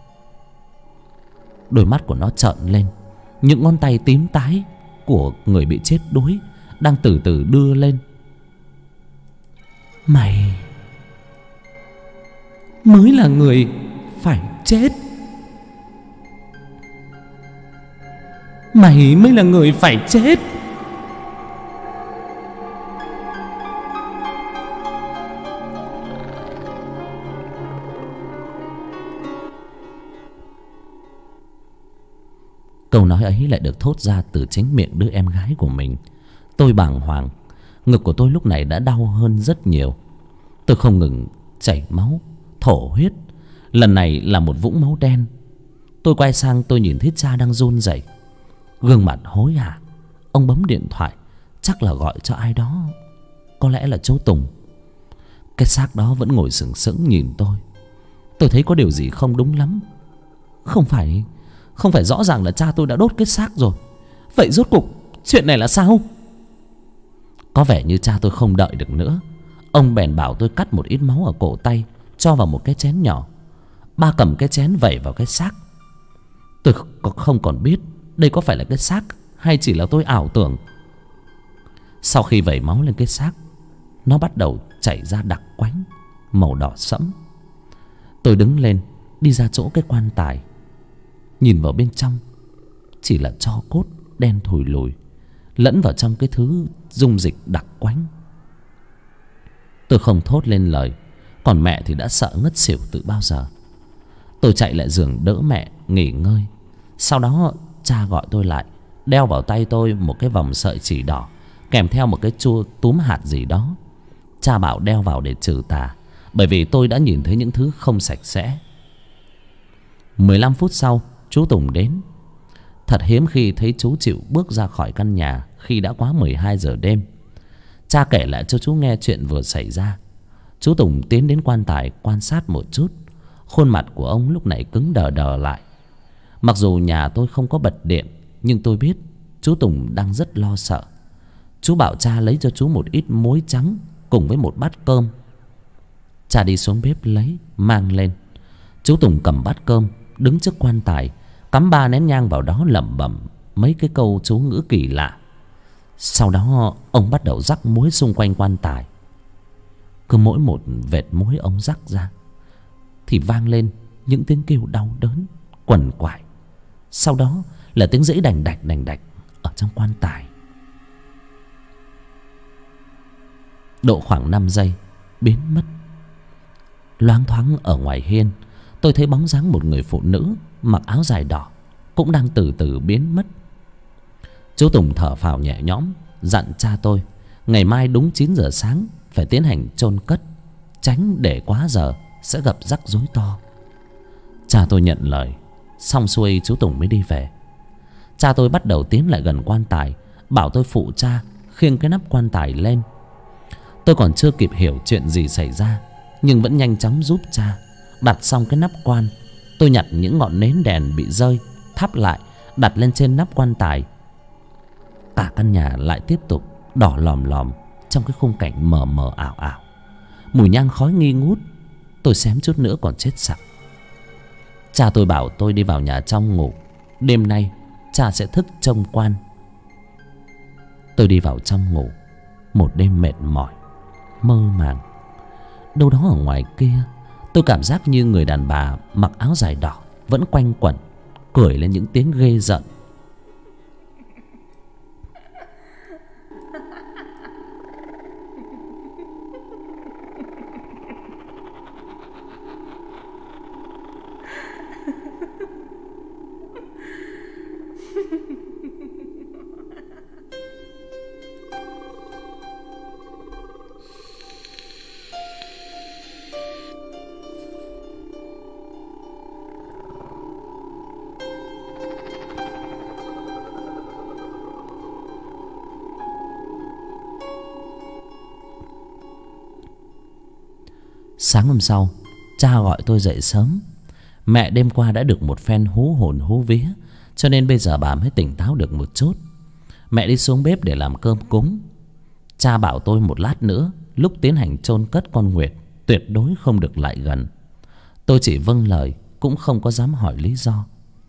Đôi mắt của nó trợn lên, những ngón tay tím tái của người bị chết đuối đang từ từ đưa lên. Mày mới là người phải chết. Mày mới là người phải chết. Câu nói ấy lại được thốt ra từ chính miệng đứa em gái của mình. Tôi bàng hoàng. Ngực của tôi lúc này đã đau hơn rất nhiều. Tôi không ngừng chảy máu, thổ huyết. Lần này là một vũng máu đen. Tôi quay sang, tôi nhìn thấy cha đang run rẩy, gương mặt hối hả. Ông bấm điện thoại, chắc là gọi cho ai đó, có lẽ là chú Tùng. Cái xác đó vẫn ngồi sừng sững nhìn tôi. Tôi thấy có điều gì không đúng lắm. Không phải rõ ràng là cha tôi đã đốt cái xác rồi. Vậy rốt cuộc chuyện này là sao? Có vẻ như cha tôi không đợi được nữa. Ông bèn bảo tôi cắt một ít máu ở cổ tay, cho vào một cái chén nhỏ. Ba cầm cái chén vẩy vào cái xác. Tôi không còn biết đây có phải là cái xác hay chỉ là tôi ảo tưởng. Sau khi vẩy máu lên cái xác, nó bắt đầu chảy ra đặc quánh, màu đỏ sẫm. Tôi đứng lên, đi ra chỗ cái quan tài. Nhìn vào bên trong, chỉ là tro cốt đen thùi lùi lẫn vào trong cái thứ dung dịch đặc quánh. Tôi không thốt lên lời, còn mẹ thì đã sợ ngất xỉu từ bao giờ. Tôi chạy lại giường đỡ mẹ nghỉ ngơi. Sau đó cha gọi tôi lại, đeo vào tay tôi một cái vòng sợi chỉ đỏ, kèm theo một cái chua túm hạt gì đó. Cha bảo đeo vào để trừ tà, bởi vì tôi đã nhìn thấy những thứ không sạch sẽ. 15 phút sau, chú Tùng đến. Thật hiếm khi thấy chú chịu bước ra khỏi căn nhà khi đã quá 12 giờ đêm. Cha kể lại cho chú nghe chuyện vừa xảy ra. Chú Tùng tiến đến quan tài quan sát một chút. Khuôn mặt của ông lúc này cứng đờ đờ lại. Mặc dù nhà tôi không có bật điện, nhưng tôi biết chú Tùng đang rất lo sợ. Chú bảo cha lấy cho chú một ít muối trắng cùng với một bát cơm. Cha đi xuống bếp lấy, mang lên. Chú Tùng cầm bát cơm, đứng trước quan tài, cắm 3 nén nhang vào đó, lẩm bẩm mấy cái câu chú ngữ kỳ lạ. Sau đó ông bắt đầu rắc muối xung quanh quan tài. Cứ mỗi một vệt muối ông rắc ra thì vang lên những tiếng kêu đau đớn quằn quại. Sau đó là tiếng rẫy đành đạch ở trong quan tài. Độ khoảng 5 giây biến mất. Loáng thoáng ở ngoài hiên, tôi thấy bóng dáng một người phụ nữ mặc áo dài đỏ cũng đang từ từ biến mất. Chú Tùng thở phào nhẹ nhõm, dặn cha tôi ngày mai đúng 9 giờ sáng phải tiến hành chôn cất, tránh để quá giờ sẽ gặp rắc rối to. Cha tôi nhận lời. Xong xuôi chú Tùng mới đi về. Cha tôi bắt đầu tiến lại gần quan tài, bảo tôi phụ cha khiêng cái nắp quan tài lên. Tôi còn chưa kịp hiểu chuyện gì xảy ra, nhưng vẫn nhanh chóng giúp cha. Đặt xong cái nắp quan, tôi nhặt những ngọn nến đèn bị rơi, thắp lại, đặt lên trên nắp quan tài. Cả căn nhà lại tiếp tục đỏ lòm lòm trong cái khung cảnh mờ mờ ảo ảo. Mùi nhang khói nghi ngút. Tôi xém chút nữa còn chết sặc. Cha tôi bảo tôi đi vào nhà trong ngủ. Đêm nay cha sẽ thức trông quan. Tôi đi vào trong ngủ. Một đêm mệt mỏi, mơ màng. Đâu đó ở ngoài kia, tôi cảm giác như người đàn bà mặc áo dài đỏ vẫn quanh quẩn, cười lên những tiếng ghê rợn. Sáng hôm sau, cha gọi tôi dậy sớm. Mẹ đêm qua đã được một phen hú hồn hú vía, cho nên bây giờ bà mới tỉnh táo được một chút. Mẹ đi xuống bếp để làm cơm cúng. Cha bảo tôi một lát nữa lúc tiến hành chôn cất con Nguyệt tuyệt đối không được lại gần. Tôi chỉ vâng lời, cũng không có dám hỏi lý do.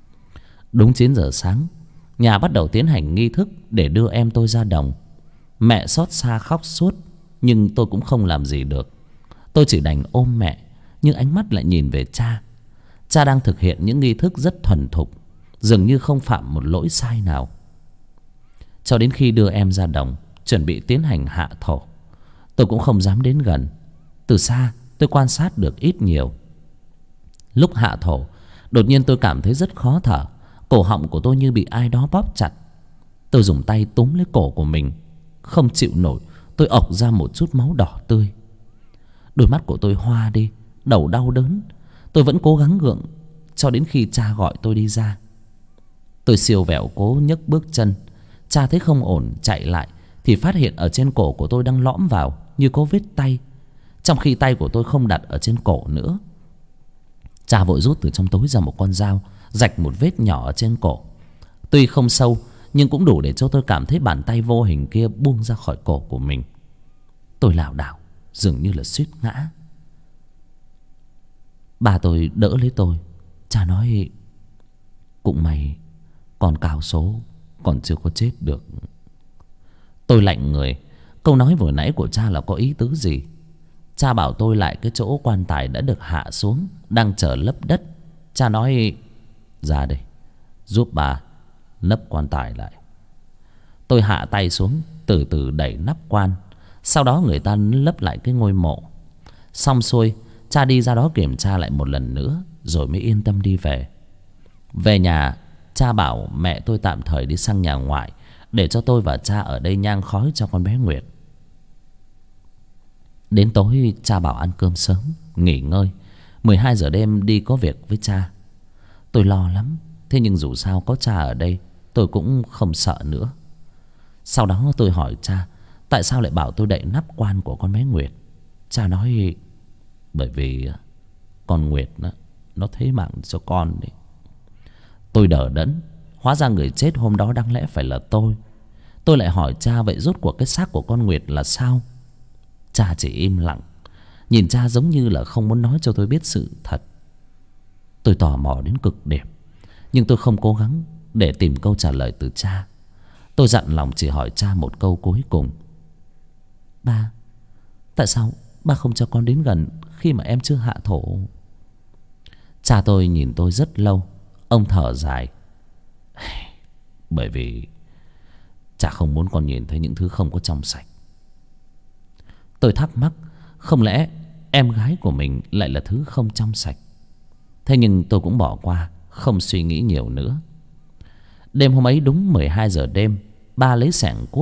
Đúng 9 giờ sáng, nhà bắt đầu tiến hành nghi thức để đưa em tôi ra đồng. Mẹ xót xa khóc suốt, nhưng tôi cũng không làm gì được. Tôi chỉ đành ôm mẹ, nhưng ánh mắt lại nhìn về cha. Cha đang thực hiện những nghi thức rất thuần thục, dường như không phạm một lỗi sai nào. Cho đến khi đưa em ra đồng, chuẩn bị tiến hành hạ thổ, tôi cũng không dám đến gần. Từ xa tôi quan sát được ít nhiều. Lúc hạ thổ, đột nhiên tôi cảm thấy rất khó thở. Cổ họng của tôi như bị ai đó bóp chặt. Tôi dùng tay túm lấy cổ của mình. Không chịu nổi, tôi ộc ra một chút máu đỏ tươi. Đôi mắt của tôi hoa đi, đầu đau đớn. Tôi vẫn cố gắng gượng cho đến khi cha gọi tôi đi ra. Tôi siêu vẹo cố nhấc bước chân. Cha thấy không ổn chạy lại thì phát hiện ở trên cổ của tôi đang lõm vào như có vết tay, trong khi tay của tôi không đặt ở trên cổ nữa. Cha vội rút từ trong túi ra một con dao, rạch một vết nhỏ ở trên cổ. Tuy không sâu, nhưng cũng đủ để cho tôi cảm thấy bàn tay vô hình kia buông ra khỏi cổ của mình. Tôi lảo đảo, dường như là suýt ngã. Bà tôi đỡ lấy tôi. Cha nói: cũng may con cao số còn chưa có chết được. Tôi lạnh người. Câu nói vừa nãy của cha là có ý tứ gì? Cha bảo tôi lại cái chỗ quan tài đã được hạ xuống, đang chờ lấp đất. Cha nói: ra đây, giúp bà nấp quan tài lại. Tôi hạ tay xuống, từ từ đẩy nắp quan. Sau đó người ta lấp lại cái ngôi mộ. Xong xuôi, cha đi ra đó kiểm tra lại một lần nữa, rồi mới yên tâm đi về. Về nhà, cha bảo mẹ tôi tạm thời đi sang nhà ngoại, để cho tôi và cha ở đây nhang khói cho con bé Nguyệt. Đến tối cha bảo ăn cơm sớm, nghỉ ngơi. 12 giờ đêm đi có việc với cha. Tôi lo lắm, thế nhưng dù sao có cha ở đây, tôi cũng không sợ nữa. Sau đó tôi hỏi cha tại sao lại bảo tôi đậy nắp quan của con bé Nguyệt. Cha nói: bởi vì con Nguyệt nó thế mạng cho con đấy. Tôi đờ đẫn, hóa ra người chết hôm đó đáng lẽ phải là tôi. Tôi lại hỏi cha vậy rốt cuộc cái xác của con Nguyệt là sao? Cha chỉ im lặng, nhìn cha giống như là không muốn nói cho tôi biết sự thật. Tôi tò mò đến cực điểm, nhưng tôi không cố gắng để tìm câu trả lời từ cha. Tôi dặn lòng chỉ hỏi cha một câu cuối cùng: ba, tại sao ba không cho con đến gần khi mà em chưa hạ thổ? Cha tôi nhìn tôi rất lâu. Ông thở dài: bởi vì cha không muốn con nhìn thấy những thứ không có trong sạch. Tôi thắc mắc, không lẽ em gái của mình lại là thứ không trong sạch? Thế nhưng tôi cũng bỏ qua, không suy nghĩ nhiều nữa. Đêm hôm ấy đúng 12 giờ đêm, ba lấy xẻng cuốc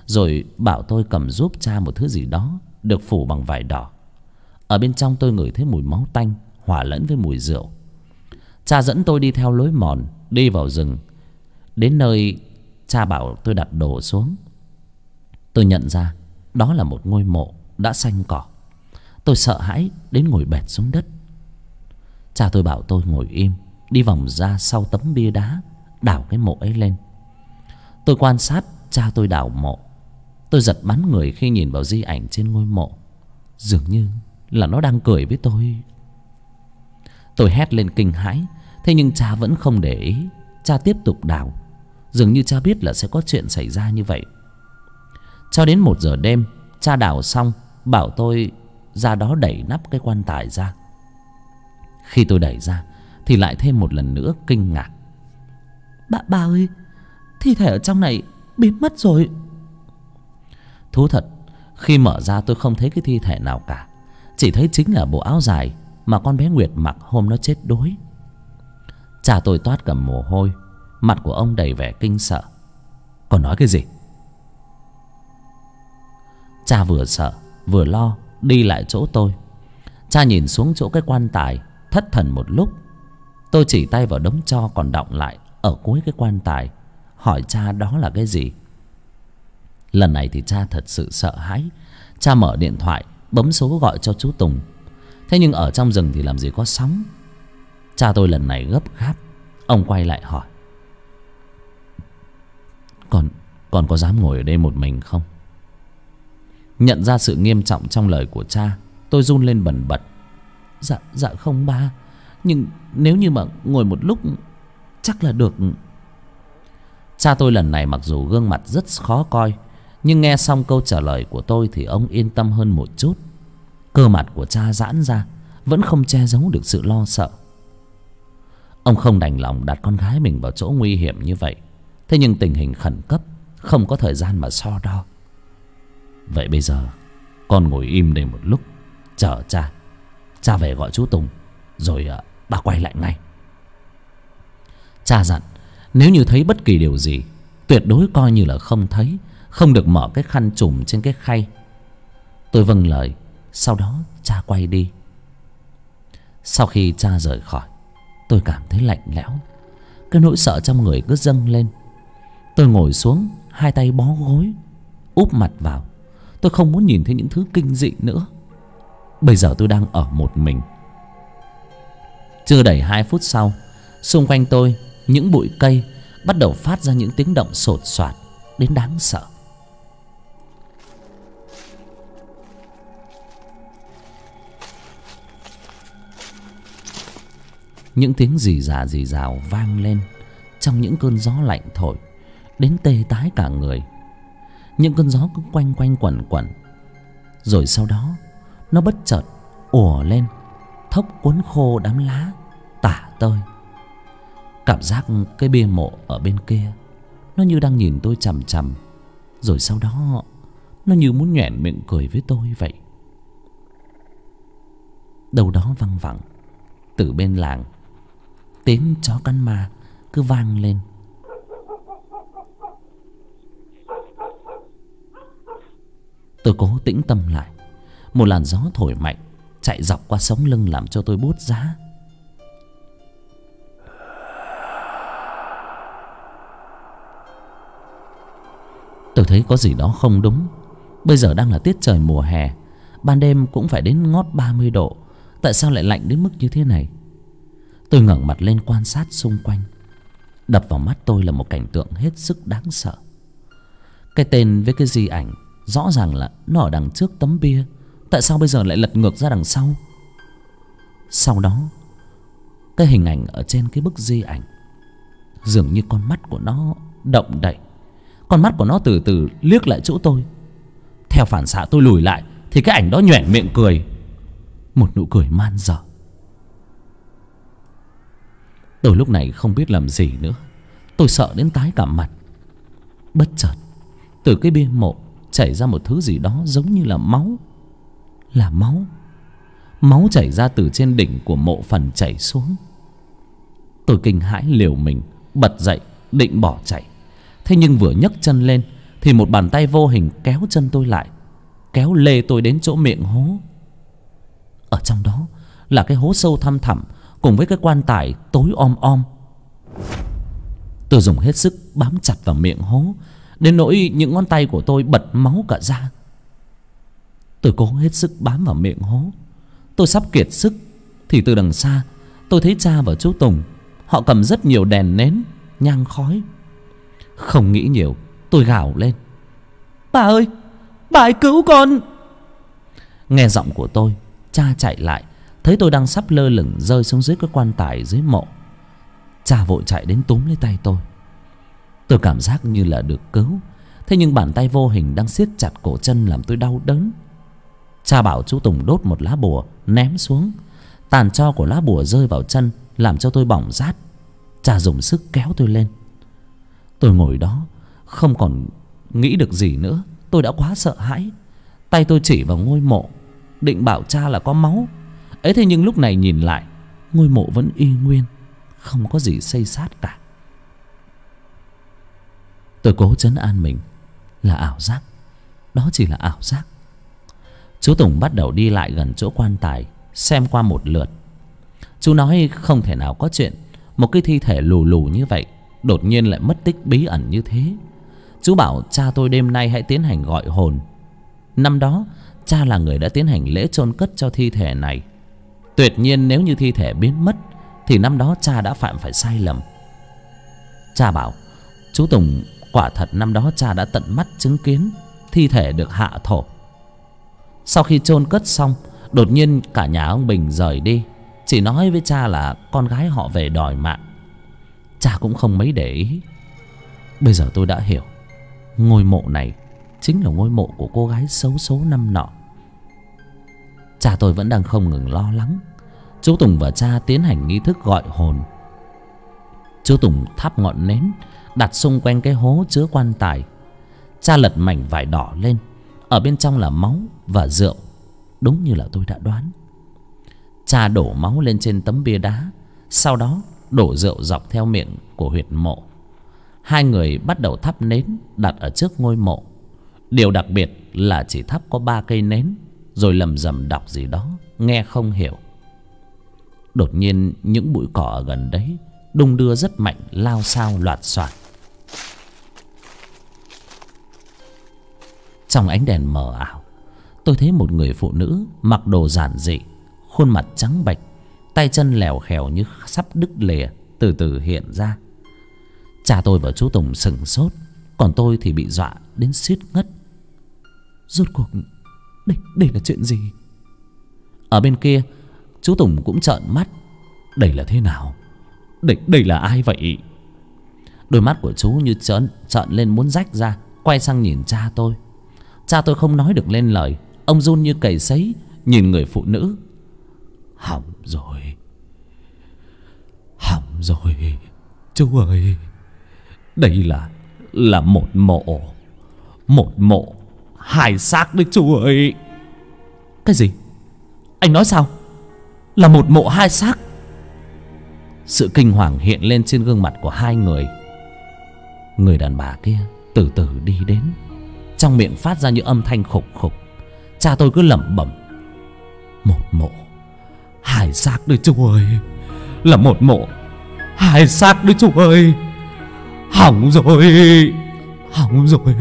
rồi bảo tôi cầm giúp cha một thứ gì đó được phủ bằng vải đỏ. Ở bên trong tôi ngửi thấy mùi máu tanh hòa lẫn với mùi rượu. Cha dẫn tôi đi theo lối mòn đi vào rừng. Đến nơi cha bảo tôi đặt đồ xuống. Tôi nhận ra đó là một ngôi mộ đã xanh cỏ. Tôi sợ hãi đến ngồi bệt xuống đất. Cha tôi bảo tôi ngồi im, đi vòng ra sau tấm bia đá, đào cái mộ ấy lên. Tôi quan sát cha tôi đào mộ. Tôi giật bắn người khi nhìn vào di ảnh trên ngôi mộ. Dường như là nó đang cười với tôi. Tôi hét lên kinh hãi. Thế nhưng cha vẫn không để ý. Cha tiếp tục đào. Dường như cha biết là sẽ có chuyện xảy ra như vậy. Cho đến 1 giờ đêm, cha đào xong bảo tôi ra đó đẩy nắp cái quan tài ra. Khi tôi đẩy ra thì lại thêm một lần nữa kinh ngạc. Bà ơi, thi thể ở trong này biến mất rồi. Thú thật, khi mở ra tôi không thấy cái thi thể nào cả. Chỉ thấy chính là bộ áo dài mà con bé Nguyệt mặc hôm nó chết đuối. Cha tôi toát cả mồ hôi. Mặt của ông đầy vẻ kinh sợ. Còn nói cái gì? Cha vừa sợ vừa lo đi lại chỗ tôi. Cha nhìn xuống chỗ cái quan tài, thất thần một lúc. Tôi chỉ tay vào đống tro còn đọng lại ở cuối cái quan tài, hỏi cha đó là cái gì. Lần này thì cha thật sự sợ hãi. Cha mở điện thoại bấm số gọi cho chú Tùng. Thế nhưng ở trong rừng thì làm gì có sóng. Cha tôi lần này gấp gáp. Ông quay lại hỏi: Con có dám ngồi ở đây một mình không? Nhận ra sự nghiêm trọng trong lời của cha, tôi run lên bần bật. Dạ không ba. Nhưng nếu như mà ngồi một lúc chắc là được. Cha tôi lần này mặc dù gương mặt rất khó coi, nhưng nghe xong câu trả lời của tôi thì ông yên tâm hơn một chút. Cơ mặt của cha giãn ra, vẫn không che giấu được sự lo sợ. Ông không đành lòng đặt con gái mình vào chỗ nguy hiểm như vậy. Thế nhưng tình hình khẩn cấp, không có thời gian mà so đo. Vậy bây giờ con ngồi im đây một lúc, chờ cha. Cha về gọi chú Tùng, rồi bà quay lại ngay. Cha dặn nếu như thấy bất kỳ điều gì, tuyệt đối coi như là không thấy, không được mở cái khăn trùm trên cái khay. Tôi vâng lời. Sau đó cha quay đi. Sau khi cha rời khỏi, tôi cảm thấy lạnh lẽo. Cái nỗi sợ trong người cứ dâng lên. Tôi ngồi xuống, hai tay bó gối, úp mặt vào. Tôi không muốn nhìn thấy những thứ kinh dị nữa. Bây giờ tôi đang ở một mình. Chưa đầy 2 phút sau, xung quanh tôi những bụi cây bắt đầu phát ra những tiếng động sột soạt đến đáng sợ. Những tiếng rì rào vang lên trong những cơn gió lạnh thổi đến tê tái cả người. Những cơn gió cứ quanh quanh quẩn quẩn. Rồi sau đó nó bất chợt ùa lên, thốc cuốn khô đám lá tả tơi. Cảm giác cái bia mộ ở bên kia nó như đang nhìn tôi chằm chằm. Rồi sau đó nó như muốn nhoẻn miệng cười với tôi vậy. Đâu đó văng vẳng từ bên làng, tiếng chó cắn ma cứ vang lên. Tôi cố tĩnh tâm lại. Một làn gió thổi mạnh chạy dọc qua sống lưng làm cho tôi buốt giá. Tôi thấy có gì đó không đúng. Bây giờ đang là tiết trời mùa hè, ban đêm cũng phải đến ngót 30 độ. Tại sao lại lạnh đến mức như thế này? Tôi ngẩng mặt lên quan sát xung quanh. Đập vào mắt tôi là một cảnh tượng hết sức đáng sợ. Cái tên với cái di ảnh rõ ràng là nó ở đằng trước tấm bia. Tại sao bây giờ lại lật ngược ra đằng sau? Sau đó, cái hình ảnh ở trên cái bức di ảnh, dường như con mắt của nó động đậy. Con mắt của nó từ từ liếc lại chỗ tôi. Theo phản xạ tôi lùi lại thì cái ảnh đó nhoẻn miệng cười, một nụ cười man dợ. Tôi lúc này không biết làm gì nữa. Tôi sợ đến tái cả mặt. Bất chợt từ cái bia mộ chảy ra một thứ gì đó giống như là máu. Là máu. Máu chảy ra từ trên đỉnh của mộ phần chảy xuống. Tôi kinh hãi liều mình bật dậy định bỏ chạy. Thế nhưng vừa nhấc chân lên, thì một bàn tay vô hình kéo chân tôi lại, kéo lê tôi đến chỗ miệng hố. Ở trong đó là cái hố sâu thăm thẳm cùng với cái quan tài tối om om. Tôi dùng hết sức bám chặt vào miệng hố, đến nỗi những ngón tay của tôi bật máu cả ra. Tôi cố hết sức bám vào miệng hố. Tôi sắp kiệt sức thì từ đằng xa tôi thấy cha và chú Tùng. Họ cầm rất nhiều đèn nến, nhang khói. Không nghĩ nhiều, tôi gào lên: "Bà ơi, bà hãy cứu con!" Nghe giọng của tôi, cha chạy lại, thấy tôi đang sắp lơ lửng rơi xuống dưới cái quan tài dưới mộ. Cha vội chạy đến túm lấy tay tôi. Tôi cảm giác như là được cứu, thế nhưng bàn tay vô hình đang siết chặt cổ chân làm tôi đau đớn. Cha bảo chú Tùng đốt một lá bùa ném xuống. Tàn tro của lá bùa rơi vào chân làm cho tôi bỏng rát. Cha dùng sức kéo tôi lên. Tôi ngồi đó không còn nghĩ được gì nữa. Tôi đã quá sợ hãi. Tay tôi chỉ vào ngôi mộ, định bảo cha là có máu ấy, thế nhưng lúc này nhìn lại, ngôi mộ vẫn y nguyên, không có gì xây xát cả. Tôi cố trấn an mình là ảo giác, đó chỉ là ảo giác. Chú Tùng bắt đầu đi lại gần chỗ quan tài, xem qua một lượt. Chú nói không thể nào có chuyện một cái thi thể lù lù như vậy đột nhiên lại mất tích bí ẩn như thế. Chú bảo cha tôi đêm nay hãy tiến hành gọi hồn. Năm đó cha là người đã tiến hành lễ chôn cất cho thi thể này. Tuyệt nhiên nếu như thi thể biến mất thì năm đó cha đã phạm phải sai lầm. Cha bảo chú Tùng quả thật năm đó cha đã tận mắt chứng kiến thi thể được hạ thổ. Sau khi chôn cất xong, đột nhiên cả nhà ông Bình rời đi, chỉ nói với cha là con gái họ về đòi mạng. Cha cũng không mấy để ý. Bây giờ tôi đã hiểu, ngôi mộ này chính là ngôi mộ của cô gái xấu số năm nọ. Cha tôi vẫn đang không ngừng lo lắng. Chú Tùng và cha tiến hành nghi thức gọi hồn. Chú Tùng thắp ngọn nến đặt xung quanh cái hố chứa quan tài. Cha lật mảnh vải đỏ lên, ở bên trong là máu và rượu, đúng như là tôi đã đoán. Cha đổ máu lên trên tấm bia đá, sau đó đổ rượu dọc theo miệng của huyệt mộ. Hai người bắt đầu thắp nến đặt ở trước ngôi mộ. Điều đặc biệt là chỉ thắp có 3 cây nến, rồi lầm rầm đọc gì đó nghe không hiểu. Đột nhiên những bụi cỏ ở gần đấy đung đưa rất mạnh, lao xao loạt xoạt. Trong ánh đèn mờ ảo, tôi thấy một người phụ nữ mặc đồ giản dị, khuôn mặt trắng bệch, tay chân lèo khèo như sắp đứt lìa, từ từ hiện ra. Cha tôi và chú Tùng sững sốt, còn tôi thì bị dọa đến suýt ngất. Rốt cuộc đây là chuyện gì? Ở bên kia, chú Tùng cũng trợn mắt. Đây là thế nào? Đây là ai vậy? Đôi mắt của chú như trợn lên muốn rách ra, quay sang nhìn cha tôi. Cha tôi không nói được lên lời, ông run như cầy sấy nhìn người phụ nữ. Hỏng rồi, hỏng rồi, chú ơi. Đây là một mộ 2 xác đấy chú ơi. Cái gì? Anh nói sao? Là một mộ 2 xác? Sự kinh hoàng hiện lên trên gương mặt của hai người. Người đàn bà kia từ từ đi đến, trong miệng phát ra những âm thanh khục khục. Cha tôi cứ lẩm bẩm: một mộ 2 xác đấy chú ơi. Là một mộ 2 xác đấy chú ơi. Hỏng rồi, hỏng rồi.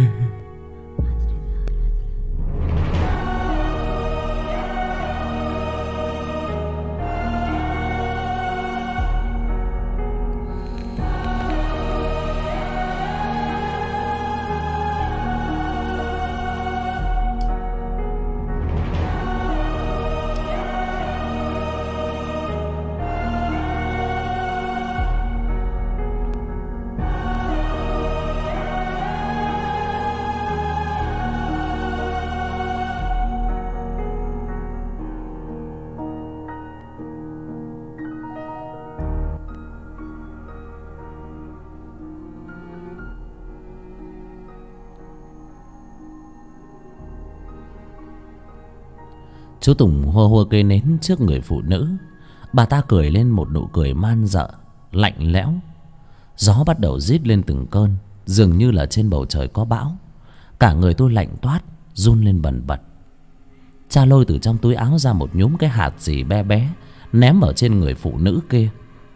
Chú Tùng hua hua cây nến trước người phụ nữ. Bà ta cười lên một nụ cười man dợ, lạnh lẽo. Gió bắt đầu rít lên từng cơn, dường như là trên bầu trời có bão. Cả người tôi lạnh toát, run lên bần bật. Cha lôi từ trong túi áo ra một nhúm cái hạt gì bé bé, ném ở trên người phụ nữ kia.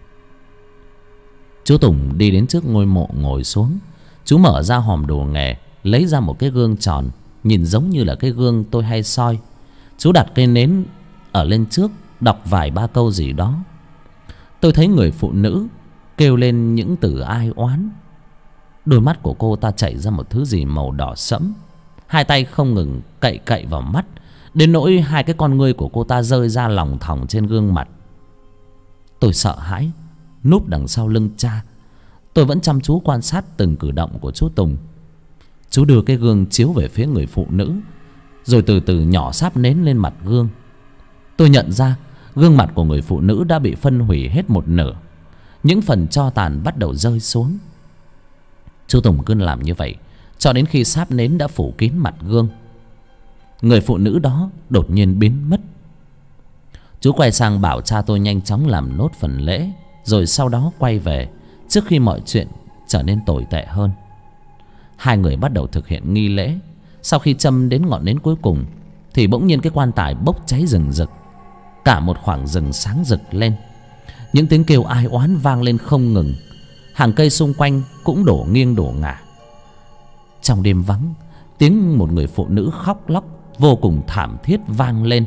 Chú Tùng đi đến trước ngôi mộ ngồi xuống. Chú mở ra hòm đồ nghề, lấy ra một cái gương tròn, nhìn giống như là cái gương tôi hay soi. Chú đặt cây nến ở lên trước, đọc vài ba câu gì đó. Tôi thấy người phụ nữ kêu lên những từ ai oán. Đôi mắt của cô ta chảy ra một thứ gì màu đỏ sẫm. Hai tay không ngừng cậy cậy vào mắt, đến nỗi hai cái con ngươi của cô ta rơi ra lòng thòng trên gương mặt. Tôi sợ hãi, núp đằng sau lưng cha. Tôi vẫn chăm chú quan sát từng cử động của chú Tùng. Chú đưa cái gương chiếu về phía người phụ nữ, rồi từ từ nhỏ sáp nến lên mặt gương. Tôi nhận ra gương mặt của người phụ nữ đã bị phân hủy hết một nửa. Những phần tro tàn bắt đầu rơi xuống. Chú Tùng cứ làm như vậy cho đến khi sáp nến đã phủ kín mặt gương. Người phụ nữ đó đột nhiên biến mất. Chú quay sang bảo cha tôi nhanh chóng làm nốt phần lễ, rồi sau đó quay về trước khi mọi chuyện trở nên tồi tệ hơn. Hai người bắt đầu thực hiện nghi lễ. Sau khi châm đến ngọn nến cuối cùng thì bỗng nhiên cái quan tài bốc cháy rừng rực. Cả một khoảng rừng sáng rực lên. Những tiếng kêu ai oán vang lên không ngừng. Hàng cây xung quanh cũng đổ nghiêng đổ ngả. Trong đêm vắng, tiếng một người phụ nữ khóc lóc vô cùng thảm thiết vang lên.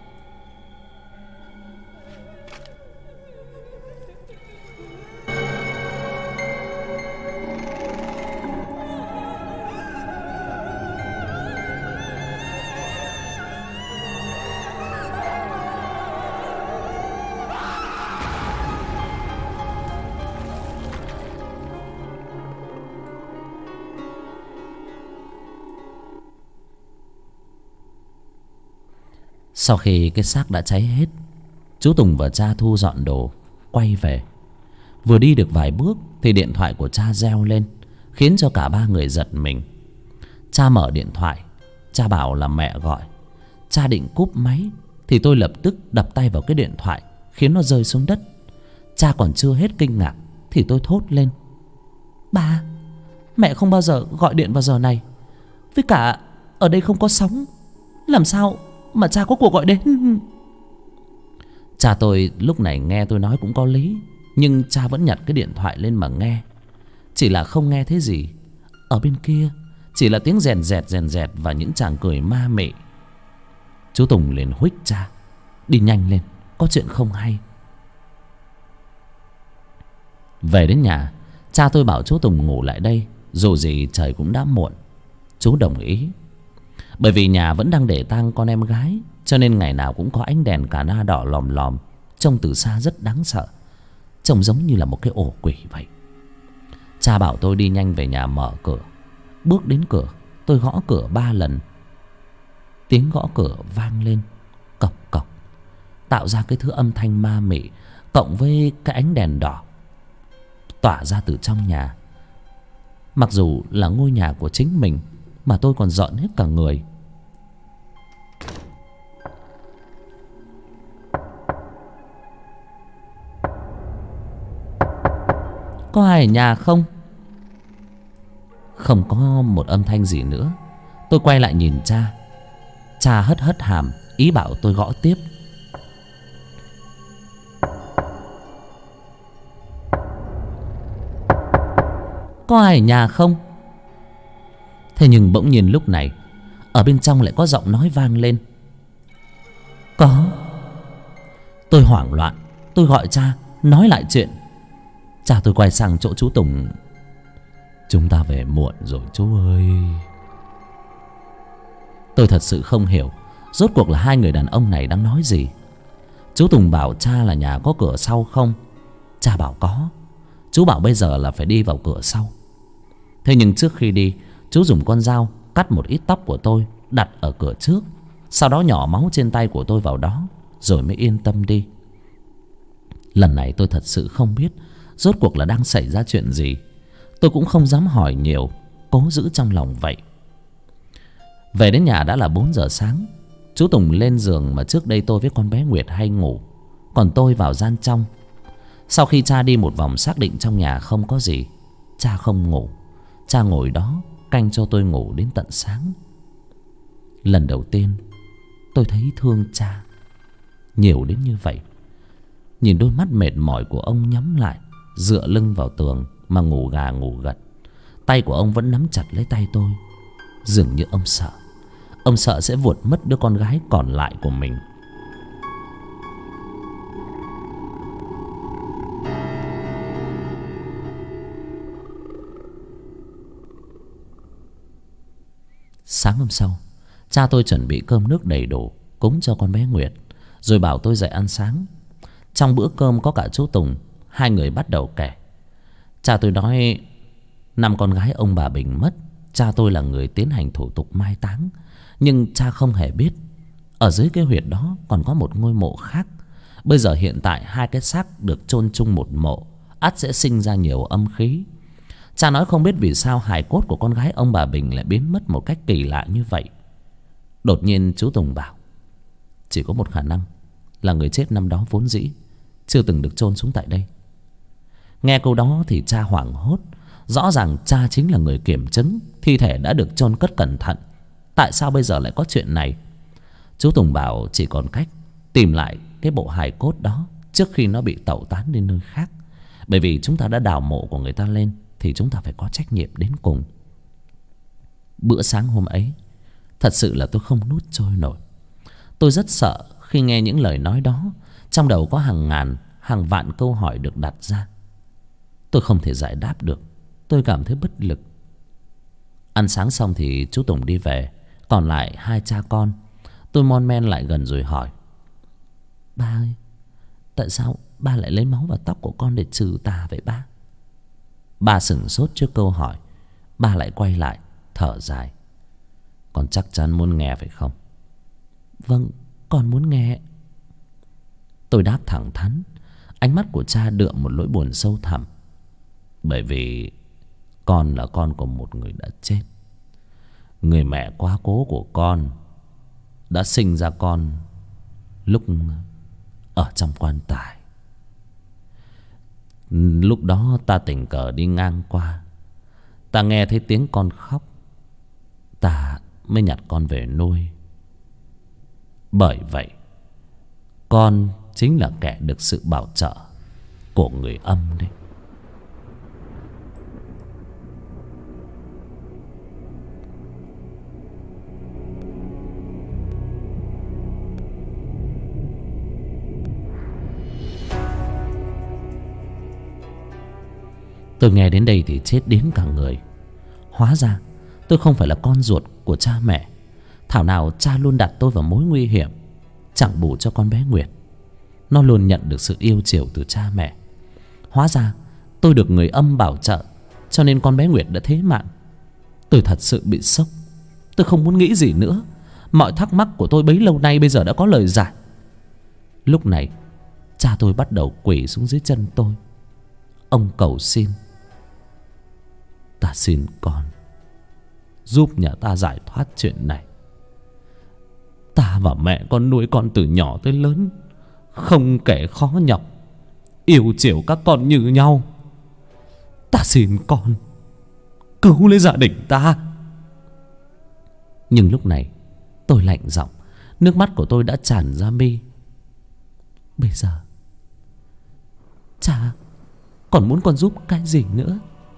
Sau khi cái xác đã cháy hết, chú Tùng và cha thu dọn đồ quay về. Vừa đi được vài bước thì điện thoại của cha reo lên, khiến cho cả ba người giật mình. Cha mở điện thoại, cha bảo là mẹ gọi. Cha định cúp máy thì tôi lập tức đập tay vào cái điện thoại, khiến nó rơi xuống đất. Cha còn chưa hết kinh ngạc thì tôi thốt lên: Ba, mẹ không bao giờ gọi điện vào giờ này. Với cả ở đây không có sóng, làm sao mà cha có cuộc gọi đến? Cha tôi lúc này nghe tôi nói cũng có lý, nhưng cha vẫn nhặt cái điện thoại lên mà nghe. Chỉ là không nghe thấy gì. Ở bên kia chỉ là tiếng rèn rẹt và những chàng cười ma mị. Chú Tùng liền huých cha: Đi nhanh lên, có chuyện không hay. Về đến nhà, cha tôi bảo chú Tùng ngủ lại đây, dù gì trời cũng đã muộn. Chú đồng ý. Bởi vì nhà vẫn đang để tang con em gái, cho nên ngày nào cũng có ánh đèn cà na đỏ lòm lòm, trông từ xa rất đáng sợ, trông giống như là một cái ổ quỷ vậy. Cha bảo tôi đi nhanh về nhà mở cửa. Bước đến cửa, tôi gõ cửa 3 lần. Tiếng gõ cửa vang lên cộc cộc, tạo ra cái thứ âm thanh ma mị, cộng với cái ánh đèn đỏ tỏa ra từ trong nhà. Mặc dù là ngôi nhà của chính mình mà tôi còn giận hết cả người. Có ai ở nhà không? Không có một âm thanh gì nữa. Tôi quay lại nhìn cha. Cha hất hất hàm, ý bảo tôi gõ tiếp. Có ai ở nhà không? Thế nhưng bỗng nhiên lúc này, ở bên trong lại có giọng nói vang lên: Có. Tôi hoảng loạn, tôi gọi cha, nói lại chuyện. Cha tôi quay sang chỗ chú Tùng: Chúng ta về muộn rồi chú ơi. Tôi thật sự không hiểu rốt cuộc là hai người đàn ông này đang nói gì. Chú Tùng bảo cha là nhà có cửa sau không? Cha bảo có. Chú bảo bây giờ là phải đi vào cửa sau. Thế nhưng trước khi đi, chú dùng con dao cắt một ít tóc của tôi, đặt ở cửa trước. Sau đó nhỏ máu trên tay của tôi vào đó, rồi mới yên tâm đi. Lần này tôi thật sự không biết rốt cuộc là đang xảy ra chuyện gì. Tôi cũng không dám hỏi nhiều, cố giữ trong lòng vậy. Về đến nhà đã là 4 giờ sáng. Chú Tùng lên giường mà trước đây tôi với con bé Nguyệt hay ngủ, còn tôi vào gian trong. Sau khi cha đi một vòng xác định trong nhà không có gì, cha không ngủ. Cha ngồi đó canh cho tôi ngủ đến tận sáng. Lần đầu tiên tôi thấy thương cha nhiều đến như vậy. Nhìn đôi mắt mệt mỏi của ông nhắm lại, dựa lưng vào tường mà ngủ gà ngủ gật. Tay của ông vẫn nắm chặt lấy tay tôi. Dường như ông sợ. Ông sợ sẽ vuột mất đứa con gái còn lại của mình. Sáng hôm sau, cha tôi chuẩn bị cơm nước đầy đủ cúng cho con bé Nguyệt, rồi bảo tôi dậy ăn sáng. Trong bữa cơm có cả chú Tùng. Hai người bắt đầu kể. Cha tôi nói năm con gái ông bà Bình mất, cha tôi là người tiến hành thủ tục mai táng. Nhưng cha không hề biết ở dưới cái huyệt đó còn có một ngôi mộ khác. Bây giờ hiện tại hai cái xác được chôn chung một mộ, ắt sẽ sinh ra nhiều âm khí. Cha nói không biết vì sao hài cốt của con gái ông bà Bình lại biến mất một cách kỳ lạ như vậy. Đột nhiên chú Tùng bảo chỉ có một khả năng là người chết năm đó vốn dĩ chưa từng được chôn xuống tại đây. Nghe câu đó thì cha hoảng hốt. Rõ ràng cha chính là người kiểm chứng thi thể đã được chôn cất cẩn thận. Tại sao bây giờ lại có chuyện này? Chú Tùng bảo chỉ còn cách tìm lại cái bộ hài cốt đó trước khi nó bị tẩu tán đến nơi khác. Bởi vì chúng ta đã đào mộ của người ta lên thì chúng ta phải có trách nhiệm đến cùng. Bữa sáng hôm ấy thật sự là tôi không nuốt trôi nổi. Tôi rất sợ khi nghe những lời nói đó. Trong đầu có hàng ngàn, hàng vạn câu hỏi được đặt ra. Tôi không thể giải đáp được. Tôi cảm thấy bất lực. Ăn sáng xong thì chú Tùng đi về. Còn lại hai cha con. Tôi mon men lại gần rồi hỏi: Ba ơi, tại sao ba lại lấy máu và tóc của con để trừ tà vậy ba? Ba sửng sốt trước câu hỏi. Ba lại quay lại thở dài: Con chắc chắn muốn nghe phải không? Vâng, con muốn nghe. Tôi đáp thẳng thắn. Ánh mắt của cha đượm một nỗi buồn sâu thẳm. Bởi vì con là con của một người đã chết. Người mẹ quá cố của con đã sinh ra con lúc ở trong quan tài. Lúc đó ta tình cờ đi ngang qua, ta nghe thấy tiếng con khóc, ta mới nhặt con về nuôi. Bởi vậy con chính là kẻ được sự bảo trợ của người âm đấy. Tôi nghe đến đây thì chết đến cả người. Hóa ra tôi không phải là con ruột của cha mẹ. Thảo nào cha luôn đặt tôi vào mối nguy hiểm. Chẳng bù cho con bé Nguyệt, nó luôn nhận được sự yêu chiều từ cha mẹ. Hóa ra tôi được người âm bảo trợ, cho nên con bé Nguyệt đã thế mạng. Tôi thật sự bị sốc. Tôi không muốn nghĩ gì nữa. Mọi thắc mắc của tôi bấy lâu nay bây giờ đã có lời giải. Lúc này cha tôi bắt đầu quỳ xuống dưới chân tôi. Ông cầu xin: Ta xin con giúp nhà ta giải thoát chuyện này. Ta và mẹ con nuôi con từ nhỏ tới lớn, không kể khó nhọc, yêu chiều các con như nhau. Ta xin con cứu lấy gia đình ta. Nhưng lúc này tôi lạnh giọng. Nước mắt của tôi đã tràn ra mi. Bây giờ cha còn muốn con giúp cái gì nữa?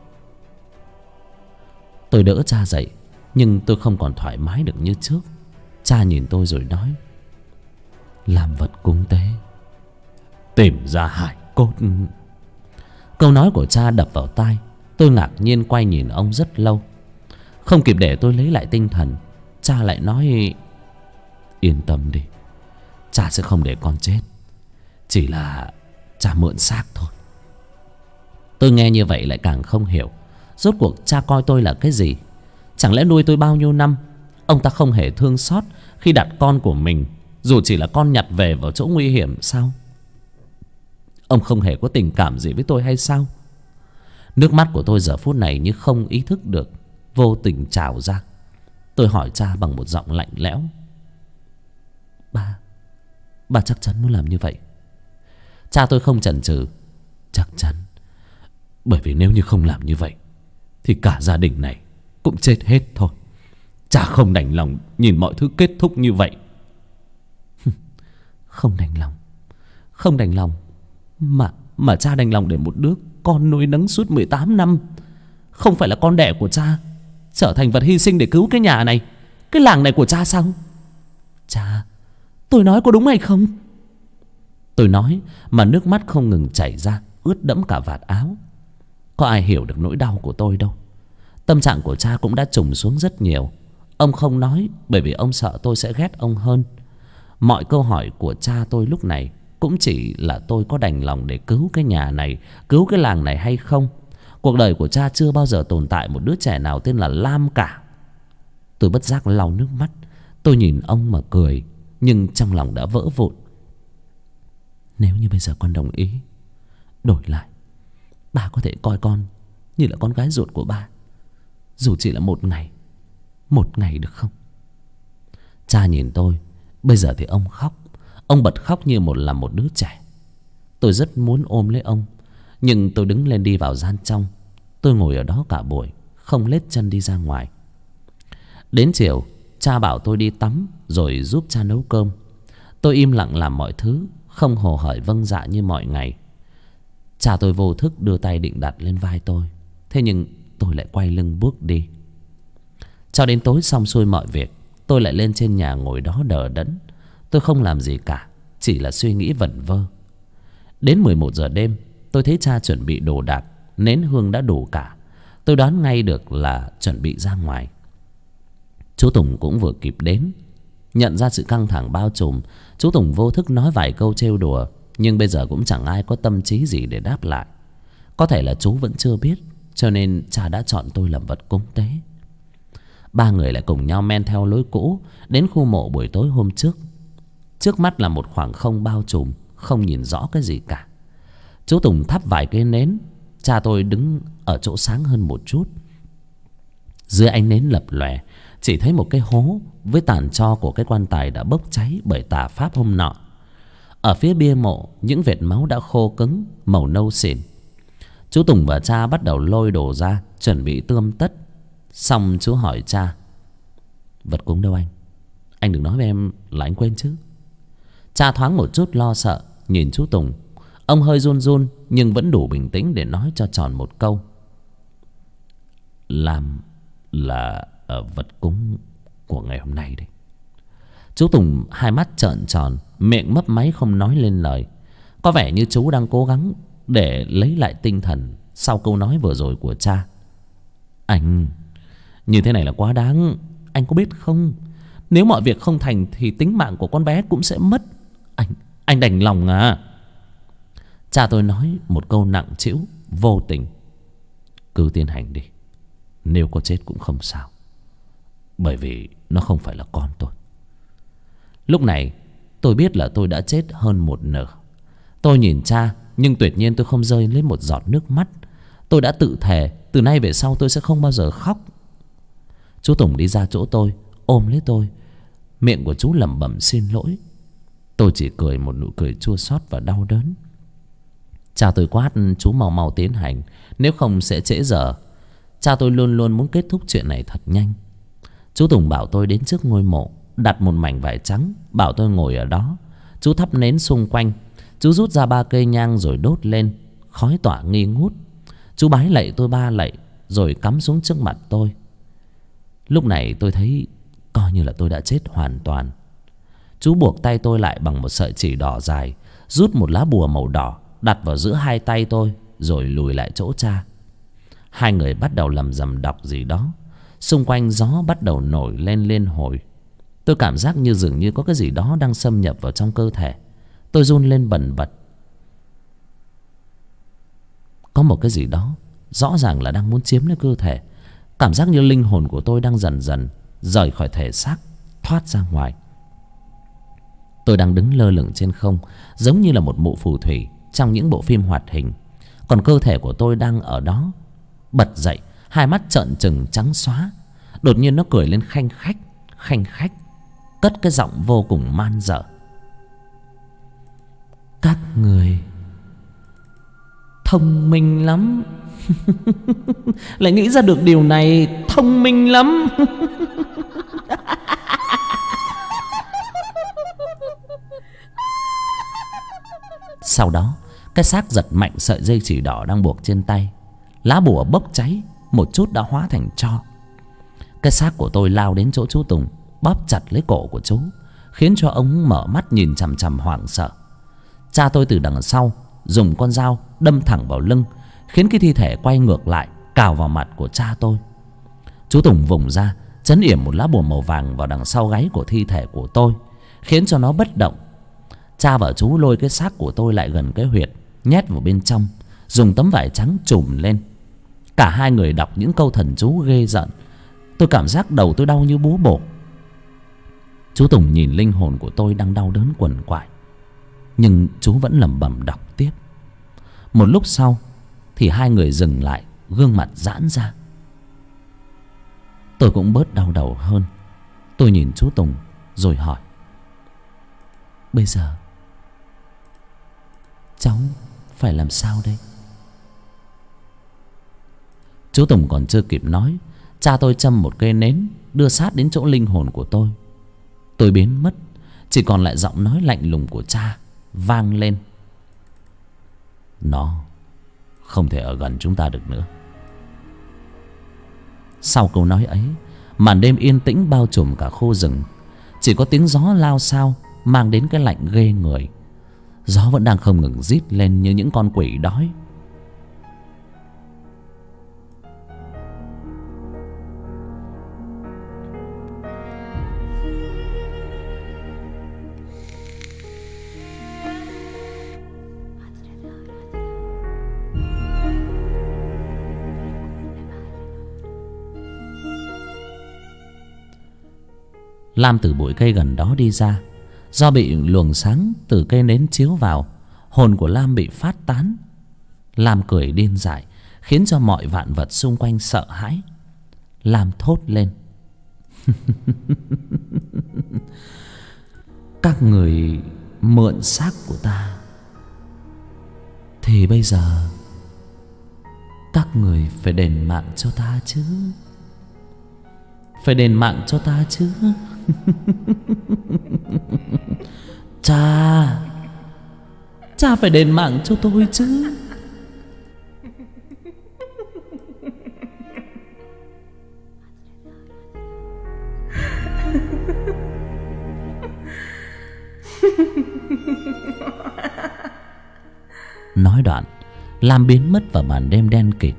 Tôi đỡ cha dậy, nhưng tôi không còn thoải mái được như trước. Cha nhìn tôi rồi nói: Làm vật cúng tế, tìm ra hài cốt. Câu nói của cha đập vào tai. Tôi ngạc nhiên quay nhìn ông rất lâu. Không kịp để tôi lấy lại tinh thần, cha lại nói: Yên tâm đi, cha sẽ không để con chết. Chỉ là cha mượn xác thôi. Tôi nghe như vậy lại càng không hiểu. Rốt cuộc cha coi tôi là cái gì? Chẳng lẽ nuôi tôi bao nhiêu năm, ông ta không hề thương xót khi đặt con của mình, dù chỉ là con nhặt về vào chỗ nguy hiểm sao? Ông không hề có tình cảm gì với tôi hay sao? Nước mắt của tôi giờ phút này như không ý thức được, vô tình trào ra. Tôi hỏi cha bằng một giọng lạnh lẽo: Ba chắc chắn muốn làm như vậy? Cha tôi không chần chừ: Chắc chắn. Bởi vì nếu như không làm như vậy thì cả gia đình này cũng chết hết thôi. Cha không đành lòng nhìn mọi thứ kết thúc như vậy. Không đành lòng, không đành lòng. Mà cha đành lòng để một đứa con nuôi nấng suốt 18 năm, không phải là con đẻ của cha, trở thành vật hy sinh để cứu cái nhà này, cái làng này của cha sao? Cha, tôi nói có đúng hay không? Tôi nói mà nước mắt không ngừng chảy ra, ướt đẫm cả vạt áo. Có ai hiểu được nỗi đau của tôi đâu. Tâm trạng của cha cũng đã trùng xuống rất nhiều. Ông không nói bởi vì ông sợ tôi sẽ ghét ông hơn. Mọi câu hỏi của cha tôi lúc này cũng chỉ là tôi có đành lòng để cứu cái nhà này, cứu cái làng này hay không. Cuộc đời của cha chưa bao giờ tồn tại một đứa trẻ nào tên là Lam cả. Tôi bất giác lau nước mắt. Tôi nhìn ông mà cười, nhưng trong lòng đã vỡ vụn. Nếu như bây giờ con đồng ý, đổi lại ba có thể coi con như là con gái ruột của ba, dù chỉ là một ngày được không? Cha nhìn tôi. Bây giờ thì ông khóc. Ông bật khóc như là một đứa trẻ. Tôi rất muốn ôm lấy ông, nhưng tôi đứng lên đi vào gian trong. Tôi ngồi ở đó cả buổi, không lết chân đi ra ngoài. Đến chiều, cha bảo tôi đi tắm rồi giúp cha nấu cơm. Tôi im lặng làm mọi thứ, không hồ hởi vâng dạ như mọi ngày. Cha tôi vô thức đưa tay định đặt lên vai tôi, thế nhưng tôi lại quay lưng bước đi. Cho đến tối xong xuôi mọi việc, tôi lại lên trên nhà ngồi đó đờ đẫn. Tôi không làm gì cả, chỉ là suy nghĩ vẩn vơ. Đến 11 giờ đêm, tôi thấy cha chuẩn bị đồ đạc, nến hương đã đủ cả. Tôi đoán ngay được là chuẩn bị ra ngoài. Chú Tùng cũng vừa kịp đến. Nhận ra sự căng thẳng bao trùm, chú Tùng vô thức nói vài câu trêu đùa, nhưng bây giờ cũng chẳng ai có tâm trí gì để đáp lại. Có thể là chú vẫn chưa biết, cho nên cha đã chọn tôi làm vật cúng tế. Ba người lại cùng nhau men theo lối cũ đến khu mộ buổi tối hôm trước. Trước mắt là một khoảng không bao trùm, không nhìn rõ cái gì cả. Chú Tùng thắp vài cây nến. Cha tôi đứng ở chỗ sáng hơn một chút. Dưới ánh nến lập lòe, chỉ thấy một cái hố với tàn tro của cái quan tài đã bốc cháy bởi tà pháp hôm nọ. Ở phía bia mộ, những vệt máu đã khô cứng, màu nâu xỉn. Chú Tùng và cha bắt đầu lôi đồ ra, chuẩn bị tươm tất. Xong chú hỏi cha: vật cúng đâu anh? Anh đừng nói với em là anh quên chứ. Cha thoáng một chút lo sợ, nhìn chú Tùng. Ông hơi run run, nhưng vẫn đủ bình tĩnh để nói cho tròn một câu: làm là vật cúng của ngày hôm nay đấy. Chú Tùng hai mắt trợn tròn, miệng mấp máy không nói lên lời. Có vẻ như chú đang cố gắng để lấy lại tinh thần sau câu nói vừa rồi của cha. Anh, như thế này là quá đáng. Anh có biết không, nếu mọi việc không thành thì tính mạng của con bé cũng sẽ mất. Anh đành lòng à? Cha tôi nói một câu nặng trĩu, vô tình: cứ tiến hành đi, nếu có chết cũng không sao, bởi vì nó không phải là con tôi. Lúc này tôi biết là tôi đã chết hơn một nửa. Tôi nhìn cha, nhưng tuyệt nhiên tôi không rơi lấy một giọt nước mắt. Tôi đã tự thề từ nay về sau tôi sẽ không bao giờ khóc. Chú Tùng đi ra chỗ tôi, ôm lấy tôi. Miệng của chú lẩm bẩm xin lỗi. Tôi chỉ cười một nụ cười chua xót và đau đớn. Cha tôi quát chú mau mau tiến hành, nếu không sẽ trễ giờ. Cha tôi luôn luôn muốn kết thúc chuyện này thật nhanh. Chú Tùng bảo tôi đến trước ngôi mộ, đặt một mảnh vải trắng, bảo tôi ngồi ở đó. Chú thắp nến xung quanh. Chú rút ra 3 cây nhang rồi đốt lên, khói tỏa nghi ngút. Chú bái lạy tôi 3 lạy rồi cắm xuống trước mặt tôi. Lúc này tôi thấy coi như là tôi đã chết hoàn toàn. Chú buộc tay tôi lại bằng một sợi chỉ đỏ dài, rút một lá bùa màu đỏ đặt vào giữa hai tay tôi, rồi lùi lại chỗ cha. Hai người bắt đầu lầm rầm đọc gì đó. Xung quanh gió bắt đầu nổi lên liên hồi. Tôi cảm giác như dường như có cái gì đó đang xâm nhập vào trong cơ thể. Tôi run lên bần bật. Có một cái gì đó rõ ràng là đang muốn chiếm lấy cơ thể. Cảm giác như linh hồn của tôi đang dần dần rời khỏi thể xác, thoát ra ngoài. Tôi đang đứng lơ lửng trên không, giống như là một mụ phù thủy trong những bộ phim hoạt hình. Còn cơ thể của tôi đang ở đó, bật dậy, hai mắt trợn trừng trắng xóa. Đột nhiên nó cười lên khanh khách, cất cái giọng vô cùng man dợ: các người Thông minh lắm. Lại nghĩ ra được điều này, thông minh lắm. Sau đó cái xác giật mạnh sợi dây chỉ đỏ đang buộc trên tay. Lá bùa bốc cháy, một chút đã hóa thành tro. Cái xác của tôi lao đến chỗ chú Tùng, bóp chặt lấy cổ của chú, khiến cho ông mở mắt nhìn chằm chằm hoảng sợ. Cha tôi từ đằng sau dùng con dao đâm thẳng vào lưng, khiến cái thi thể quay ngược lại cào vào mặt của cha tôi. Chú Tùng vùng ra trấn yểm một lá bùa màu vàng vào đằng sau gáy của thi thể của tôi, khiến cho nó bất động. Cha và chú lôi cái xác của tôi lại gần cái huyệt, nhét vào bên trong, dùng tấm vải trắng trùm lên. Cả hai người đọc những câu thần chú ghê rợn. Tôi cảm giác đầu tôi đau như búa bổ. Chú Tùng nhìn linh hồn của tôi đang đau đớn quằn quại, nhưng chú vẫn lẩm bẩm đọc tiếp. Một lúc sau thì hai người dừng lại, gương mặt giãn ra. Tôi cũng bớt đau đầu hơn. Tôi nhìn chú Tùng rồi hỏi: bây giờ cháu phải làm sao đây? Chú Tùng còn chưa kịp nói, cha tôi châm một cây nến đưa sát đến chỗ linh hồn của tôi. Tôi biến mất, chỉ còn lại giọng nói lạnh lùng của cha vang lên: nó không thể ở gần chúng ta được nữa. Sau câu nói ấy, màn đêm yên tĩnh bao trùm cả khu rừng. Chỉ có tiếng gió lao xao mang đến cái lạnh ghê người. Gió vẫn đang không ngừng rít lên như những con quỷ đói. Lam từ bụi cây gần đó đi ra. Do bị luồng sáng từ cây nến chiếu vào, hồn của Lam bị phát tán. Lam cười điên dại, khiến cho mọi vạn vật xung quanh sợ hãi. Lam thốt lên: các người mượn xác của ta, thì bây giờ các người phải đền mạng cho ta chứ. Phải đền mạng cho ta chứ. Cha phải đền mạng cho tôi chứ. Nói đoạn, Lam biến mất vào màn đêm đen kịt.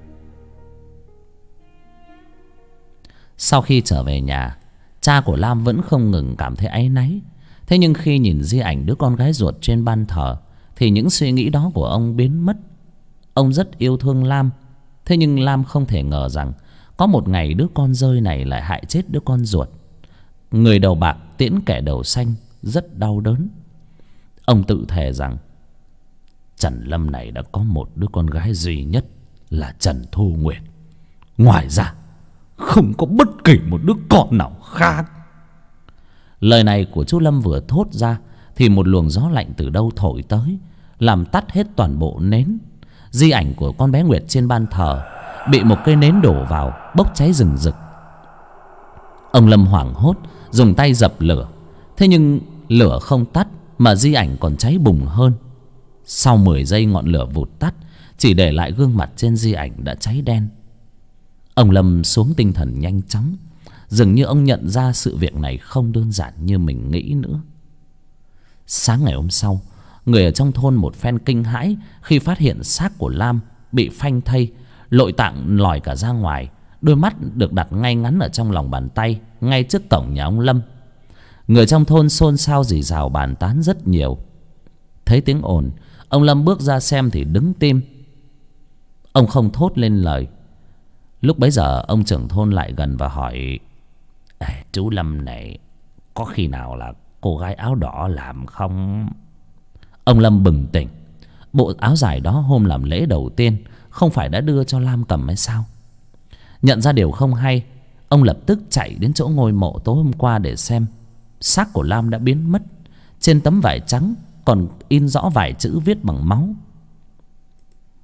Sau khi trở về nhà, cha của Lam vẫn không ngừng cảm thấy áy náy. Thế nhưng khi nhìn di ảnh đứa con gái ruột trên ban thờ, thì những suy nghĩ đó của ông biến mất. Ông rất yêu thương Lam. Thế nhưng Lam không thể ngờ rằng có một ngày đứa con rơi này lại hại chết đứa con ruột. Người đầu bạc tiễn kẻ đầu xanh rất đau đớn. Ông tự thề rằng Trần Lâm này đã có một đứa con gái duy nhất là Trần Thu Nguyệt. Ngoài ra không có bất kỳ một đứa con nào khác. Lời này của chú Lâm vừa thốt ra thì một luồng gió lạnh từ đâu thổi tới, làm tắt hết toàn bộ nến. Di ảnh của con bé Nguyệt trên ban thờ bị một cây nến đổ vào, bốc cháy rừng rực. Ông Lâm hoảng hốt dùng tay dập lửa. Thế nhưng lửa không tắt, mà di ảnh còn cháy bùng hơn. Sau 10 giây ngọn lửa vụt tắt, chỉ để lại gương mặt trên di ảnh đã cháy đen. Ông Lâm xuống tinh thần nhanh chóng. Dường như ông nhận ra sự việc này không đơn giản như mình nghĩ nữa. Sáng ngày hôm sau, người ở trong thôn một phen kinh hãi khi phát hiện xác của Lam bị phanh thây, nội tạng lòi cả ra ngoài. Đôi mắt được đặt ngay ngắn ở trong lòng bàn tay, ngay trước cổng nhà ông Lâm. Người trong thôn xôn xao rì rào bàn tán rất nhiều. Thấy tiếng ồn, ông Lâm bước ra xem thì đứng tim. Ông không thốt lên lời. Lúc bấy giờ ông trưởng thôn lại gần và hỏi: chú Lâm này có khi nào là cô gái áo đỏ làm không? Ông Lâm bừng tỉnh. Bộ áo dài đó hôm làm lễ đầu tiên không phải đã đưa cho Lam cầm hay sao? Nhận ra điều không hay, ông lập tức chạy đến chỗ ngôi mộ tối hôm qua để xem. Xác của Lam đã biến mất. Trên tấm vải trắng còn in rõ vài chữ viết bằng máu: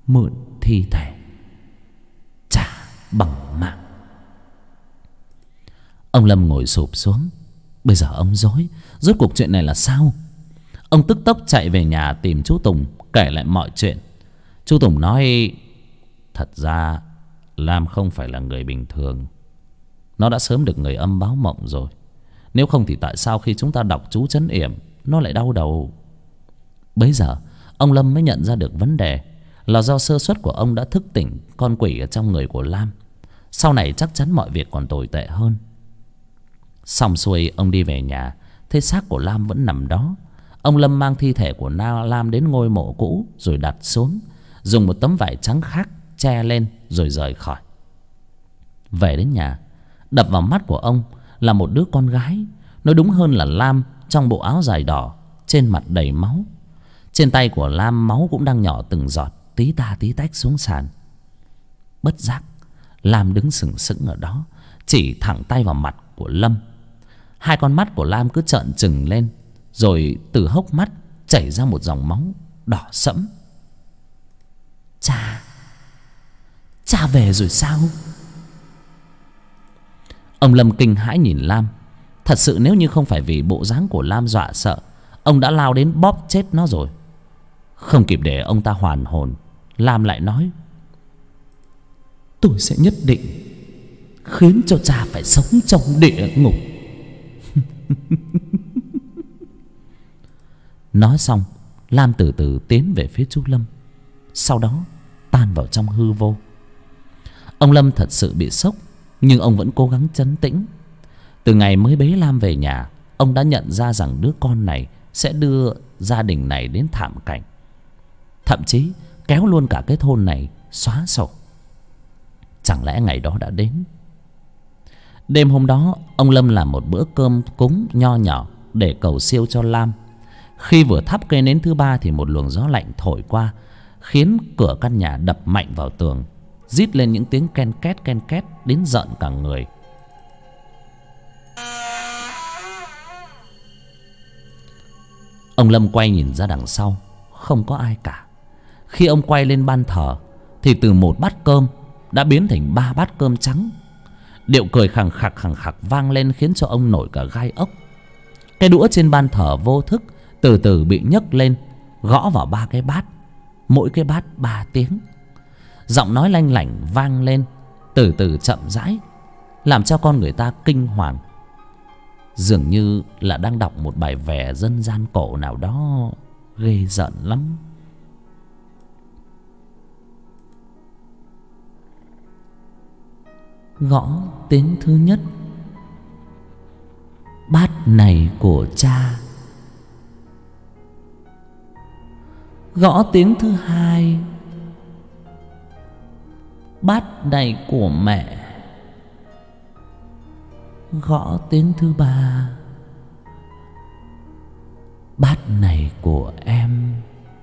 mượn thi thể trả bằng mạng. Ông Lâm ngồi xụp xuống. Bây giờ ông rối, rốt cuộc chuyện này là sao? Ông tức tốc chạy về nhà tìm chú Tùng kể lại mọi chuyện. Chú Tùng nói: thật ra Lam không phải là người bình thường. Nó đã sớm được người âm báo mộng rồi. Nếu không thì tại sao khi chúng ta đọc chú trấn yểm nó lại đau đầu? Bấy giờ ông Lâm mới nhận ra được vấn đề là do sơ suất của ông đã thức tỉnh con quỷ ở trong người của Lam. Sau này chắc chắn mọi việc còn tồi tệ hơn. Xong xuôi ông đi về nhà, thấy xác của Lam vẫn nằm đó. Ông Lâm mang thi thể của Lam đến ngôi mộ cũ rồi đặt xuống, dùng một tấm vải trắng khác che lên rồi rời khỏi. Về đến nhà, đập vào mắt của ông là một đứa con gái, nói đúng hơn là Lam trong bộ áo dài đỏ, trên mặt đầy máu. Trên tay của Lam máu cũng đang nhỏ từng giọt, tí ta tí tách xuống sàn. Bất giác Lam đứng sừng sững ở đó, chỉ thẳng tay vào mặt của Lâm. Hai con mắt của Lam cứ trợn trừng lên, rồi từ hốc mắt chảy ra một dòng máu đỏ sẫm. Cha về rồi sao? Ông Lâm kinh hãi nhìn Lam. Thật sự nếu như không phải vì bộ dáng của Lam dọa sợ, ông đã lao đến bóp chết nó rồi. Không kịp để ông ta hoàn hồn, Lam lại nói: tôi sẽ nhất định khiến cho cha phải sống trong địa ngục. Nói xong, Lam từ từ tiến về phía chú Lâm, sau đó tan vào trong hư vô. Ông Lâm thật sự bị sốc, nhưng ông vẫn cố gắng trấn tĩnh. Từ ngày mới bế Lam về nhà, ông đã nhận ra rằng đứa con này sẽ đưa gia đình này đến thảm cảnh, thậm chí kéo luôn cả cái thôn này xóa sổ. Chẳng lẽ ngày đó đã đến? Đêm hôm đó, ông Lâm làm một bữa cơm cúng nho nhỏ để cầu siêu cho Lam. Khi vừa thắp cây nến thứ ba thì một luồng gió lạnh thổi qua, khiến cửa căn nhà đập mạnh vào tường, rít lên những tiếng ken két đến rợn cả người. Ông Lâm quay nhìn ra đằng sau, không có ai cả. Khi ông quay lên ban thờ thì từ một bát cơm đã biến thành 3 bát cơm trắng. Điệu cười khằng khặc vang lên khiến cho ông nổi cả gai ốc. Cái đũa trên ban thờ vô thức từ từ bị nhấc lên, gõ vào 3 cái bát, mỗi cái bát 3 tiếng. Giọng nói lanh lảnh vang lên, từ từ chậm rãi, làm cho con người ta kinh hoàng, dường như là đang đọc một bài vè dân gian cổ nào đó, ghê rợn lắm. Gõ tiếng thứ nhất: bát này của cha. Gõ tiếng thứ hai: bát này của mẹ. Gõ tiếng thứ ba: bát này của em.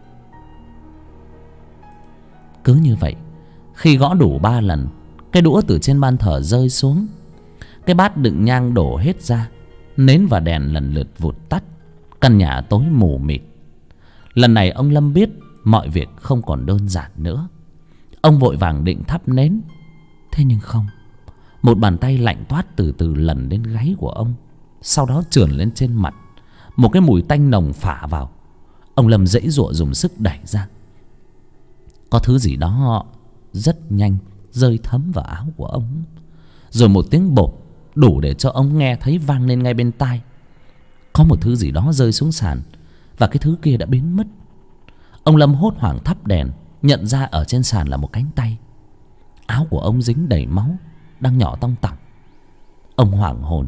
Cứ như vậy, khi gõ đủ 3 lần, cái đũa từ trên ban thờ rơi xuống. Cái bát đựng nhang đổ hết ra, nến và đèn lần lượt vụt tắt. Căn nhà tối mù mịt. Lần này ông Lâm biết mọi việc không còn đơn giản nữa. Ông vội vàng định thắp nến, thế nhưng không. Một bàn tay lạnh toát từ từ lần đến gáy của ông, sau đó trườn lên trên mặt. Một cái mùi tanh nồng phả vào. Ông Lâm giãy giụa dùng sức đẩy ra. Có thứ gì đó rất nhanh rơi thấm vào áo của ông. Rồi một tiếng bộp đủ để cho ông nghe thấy vang lên ngay bên tai. Có một thứ gì đó rơi xuống sàn, và cái thứ kia đã biến mất. Ông Lâm hốt hoảng thắp đèn, nhận ra ở trên sàn là một cánh tay. Áo của ông dính đầy máu, đang nhỏ tong tỏng. Ông hoảng hồn.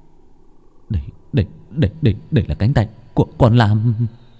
Đây là cánh tay của con Lam.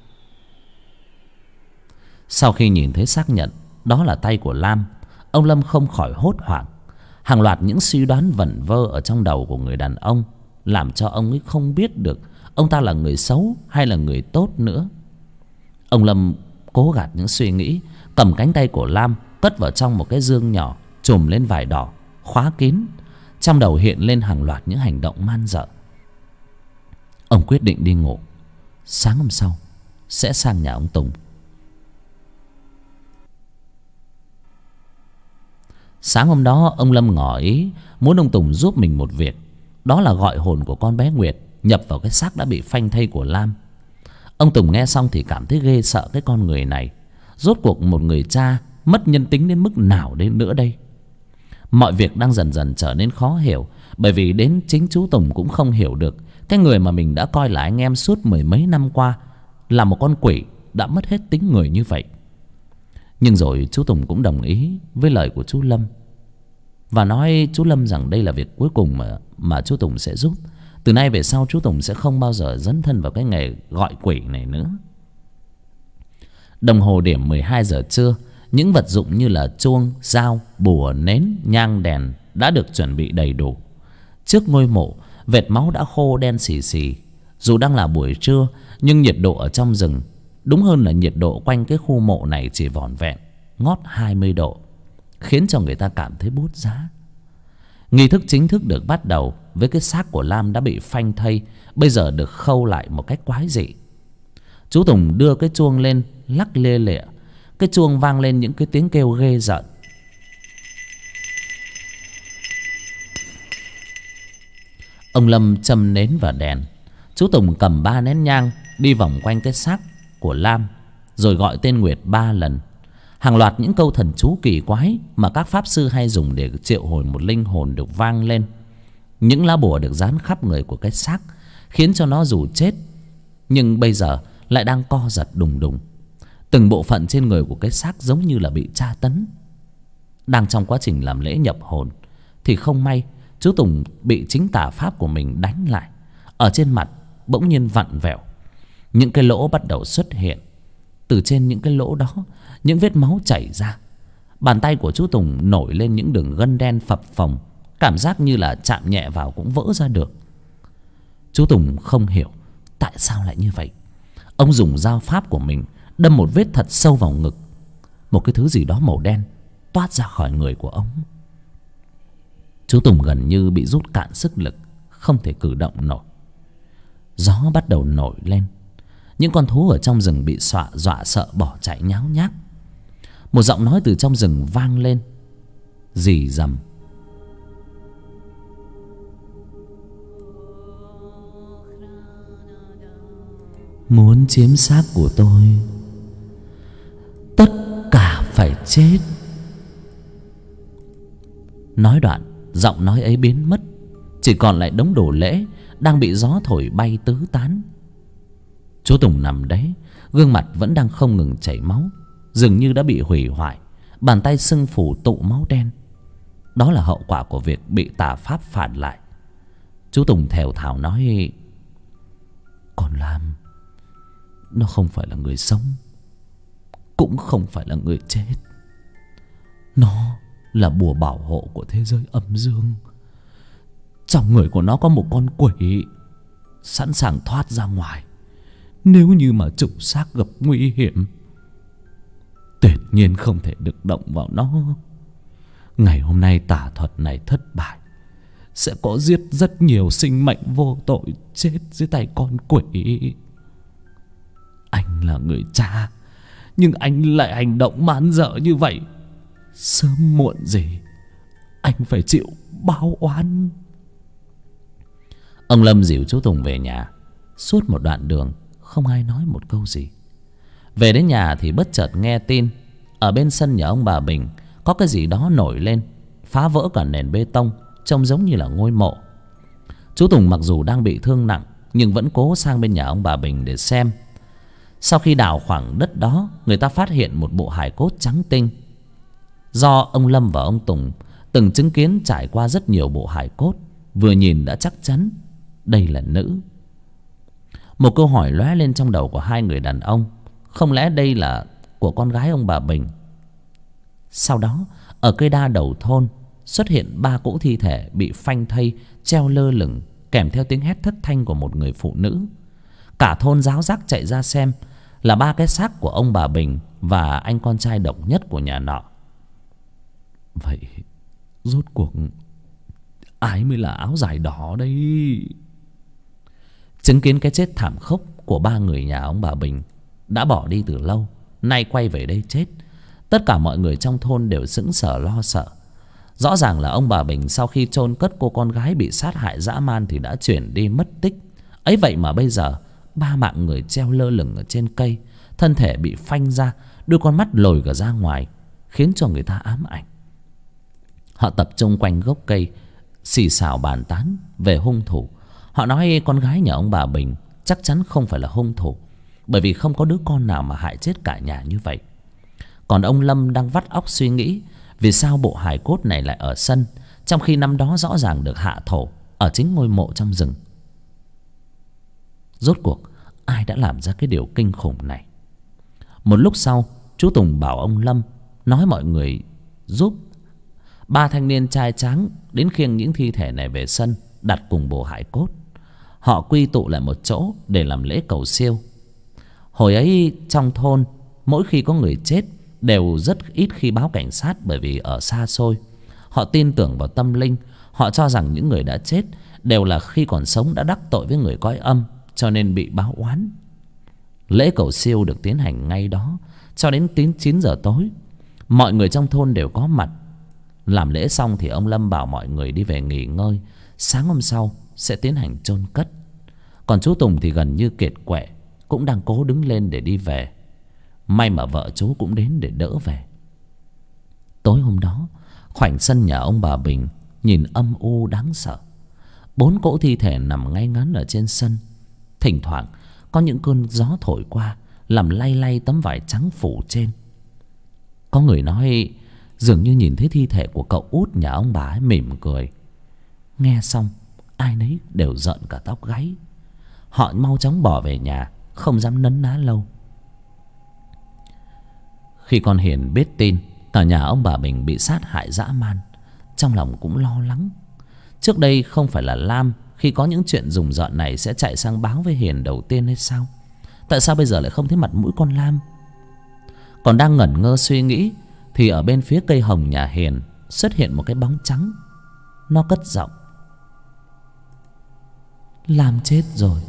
Sau khi nhìn thấy xác nhận đó là tay của Lam, ông Lâm không khỏi hốt hoảng. Hàng loạt những suy đoán vẩn vơ ở trong đầu của người đàn ông làm cho ông ấy không biết được ông ta là người xấu hay là người tốt nữa. Ông Lâm cố gạt những suy nghĩ, cầm cánh tay của Lam cất vào trong một cái giương nhỏ, trùm lên vải đỏ, khóa kín. Trong đầu hiện lên hàng loạt những hành động man dợ. Ông quyết định đi ngủ, sáng hôm sau sẽ sang nhà ông Tùng. Sáng hôm đó ông Lâm ngỏ ý muốn ông Tùng giúp mình một việc. Đó là gọi hồn của con bé Nguyệt nhập vào cái xác đã bị phanh thây của Lam. Ông Tùng nghe xong thì cảm thấy ghê sợ cái con người này. Rốt cuộc một người cha mất nhân tính đến mức nào đến nữa đây? Mọi việc đang dần dần trở nên khó hiểu, bởi vì đến chính chú Tùng cũng không hiểu được cái người mà mình đã coi là anh em suốt mười mấy năm qua là một con quỷ đã mất hết tính người như vậy. Nhưng rồi chú Tùng cũng đồng ý với lời của chú Lâm và nói chú Lâm rằng đây là việc cuối cùng mà chú Tùng sẽ giúp. Từ nay về sau chú Tùng sẽ không bao giờ dấn thân vào cái nghề gọi quỷ này nữa. Đồng hồ điểm 12 giờ trưa. Những vật dụng như là chuông, dao, bùa, nến, nhang, đèn đã được chuẩn bị đầy đủ. Trước ngôi mộ, vệt máu đã khô đen xì xì. Dù đang là buổi trưa nhưng nhiệt độ ở trong rừng, đúng hơn là nhiệt độ quanh cái khu mộ này chỉ vỏn vẹn ngót 20 độ, khiến cho người ta cảm thấy buốt giá. Nghi thức chính thức được bắt đầu với cái xác của Lam đã bị phanh thây, bây giờ được khâu lại một cách quái dị. Chú Tùng đưa cái chuông lên lắc lê lịa. Cái chuông vang lên những cái tiếng kêu ghê rợn. Ông Lâm châm nến và đèn. Chú Tùng cầm 3 nén nhang đi vòng quanh cái xác của Lam, rồi gọi tên Nguyệt 3 lần. Hàng loạt những câu thần chú kỳ quái mà các pháp sư hay dùng để triệu hồi một linh hồn được vang lên. Những lá bùa được dán khắp người của cái xác, khiến cho nó dù chết nhưng bây giờ lại đang co giật đùng đùng. Từng bộ phận trên người của cái xác giống như là bị tra tấn. Đang trong quá trình làm lễ nhập hồn thì không may chú Tùng bị chính tà pháp của mình đánh lại. Ở trên mặt bỗng nhiên vặn vẹo, những cái lỗ bắt đầu xuất hiện. Từ trên những cái lỗ đó, những vết máu chảy ra. Bàn tay của chú Tùng nổi lên những đường gân đen phập phồng, cảm giác như là chạm nhẹ vào cũng vỡ ra được. Chú Tùng không hiểu tại sao lại như vậy. Ông dùng dao pháp của mình đâm một vết thật sâu vào ngực. Một cái thứ gì đó màu đen toát ra khỏi người của ông. Chú Tùng gần như bị rút cạn sức lực, không thể cử động nổi. Gió bắt đầu nổi lên. Những con thú ở trong rừng bị dọa sợ bỏ chạy nháo nhác. Một giọng nói từ trong rừng vang lên, rì rầm. Muốn chiếm xác của tôi, tất cả phải chết. Nói đoạn, giọng nói ấy biến mất, chỉ còn lại đống đồ lễ đang bị gió thổi bay tứ tán. Chú Tùng nằm đấy, gương mặt vẫn đang không ngừng chảy máu, dường như đã bị hủy hoại. Bàn tay sưng phù tụ máu đen. Đó là hậu quả của việc bị tà pháp phản lại. Chú Tùng thều thào nói: Còn Lam, nó không phải là người sống, cũng không phải là người chết. Nó là bùa bảo hộ của thế giới âm dương. Trong người của nó có một con quỷ sẵn sàng thoát ra ngoài nếu như mà chủ xác gặp nguy hiểm. Tuyệt nhiên không thể được động vào nó. Ngày hôm nay tà thuật này thất bại, sẽ có giết rất nhiều sinh mệnh vô tội chết dưới tay con quỷ. Anh là người cha, nhưng anh lại hành động man dợ như vậy. Sớm muộn gì anh phải chịu báo oán. Ông Lâm dìu chú Tùng về nhà. Suốt một đoạn đường không ai nói một câu gì. Về đến nhà thì bất chợt nghe tin ở bên sân nhà ông bà Bình có cái gì đó nổi lên, phá vỡ cả nền bê tông, trông giống như là ngôi mộ. Chú Tùng mặc dù đang bị thương nặng nhưng vẫn cố sang bên nhà ông bà Bình để xem. Sau khi đào khoảng đất đó, người ta phát hiện một bộ hài cốt trắng tinh. Do ông Lâm và ông Tùng từng chứng kiến trải qua rất nhiều bộ hài cốt, vừa nhìn đã chắc chắn đây là nữ. Một câu hỏi lóe lên trong đầu của hai người đàn ông: không lẽ đây là của con gái ông bà Bình? Sau đó, ở cây đa đầu thôn xuất hiện 3 cỗ thi thể bị phanh thây treo lơ lửng, kèm theo tiếng hét thất thanh của một người phụ nữ. Cả thôn ráo rác chạy ra xem, là 3 cái xác của ông bà Bình và anh con trai độc nhất của nhà nọ. Vậy rốt cuộc ai mới là áo dài đỏ đây? Chứng kiến cái chết thảm khốc của 3 người nhà ông bà Bình đã bỏ đi từ lâu, nay quay về đây chết, tất cả mọi người trong thôn đều sững sờ lo sợ. Rõ ràng là ông bà Bình sau khi chôn cất cô con gái bị sát hại dã man thì đã chuyển đi mất tích. Ấy vậy mà bây giờ 3 mạng người treo lơ lửng ở trên cây, thân thể bị phanh ra, đôi con mắt lồi cả ra ngoài, khiến cho người ta ám ảnh. Họ tập trung quanh gốc cây, xì xào bàn tán về hung thủ. Họ nói con gái nhà ông bà Bình chắc chắn không phải là hung thủ, bởi vì không có đứa con nào mà hại chết cả nhà như vậy. Còn ông Lâm đang vắt óc suy nghĩ vì sao bộ hài cốt này lại ở sân, trong khi năm đó rõ ràng được hạ thổ ở chính ngôi mộ trong rừng. Rốt cuộc ai đã làm ra cái điều kinh khủng này? Một lúc sau, chú Tùng bảo ông Lâm nói mọi người giúp. 3 thanh niên trai tráng đến khiêng những thi thể này về sân, đặt cùng bộ hài cốt. Họ quy tụ lại một chỗ để làm lễ cầu siêu. Hồi ấy trong thôn, mỗi khi có người chết đều rất ít khi báo cảnh sát, bởi vì ở xa xôi. Họ tin tưởng vào tâm linh. Họ cho rằng những người đã chết đều là khi còn sống đã đắc tội với người cõi âm, cho nên bị báo oán. Lễ cầu siêu được tiến hành ngay đó cho đến 9 giờ tối. Mọi người trong thôn đều có mặt. Làm lễ xong thì ông Lâm bảo mọi người đi về nghỉ ngơi, sáng hôm sau sẽ tiến hành chôn cất. Còn chú Tùng thì gần như kiệt quệ, cũng đang cố đứng lên để đi về. May mà vợ chú cũng đến để đỡ về. Tối hôm đó, khoảnh sân nhà ông bà Bình nhìn âm u đáng sợ. 4 cỗ thi thể nằm ngay ngắn ở trên sân. Thỉnh thoảng có những cơn gió thổi qua, làm lay lay tấm vải trắng phủ trên. Có người nói dường như nhìn thấy thi thể của cậu út nhà ông bà ấy mỉm cười. Nghe xong ai nấy đều rợn cả tóc gáy. Họ mau chóng bỏ về nhà, không dám nấn ná lâu. Khi con Hiền biết tin cả nhà ông bà Bình bị sát hại dã man, trong lòng cũng lo lắng. Trước đây không phải là Lam khi có những chuyện rùng rợn này sẽ chạy sang báo với Hiền đầu tiên hay sao? Tại sao bây giờ lại không thấy mặt mũi con Lam? Còn đang ngẩn ngơ suy nghĩ thì ở bên phía cây hồng nhà Hiền xuất hiện một cái bóng trắng. Nó cất giọng: Lam chết rồi.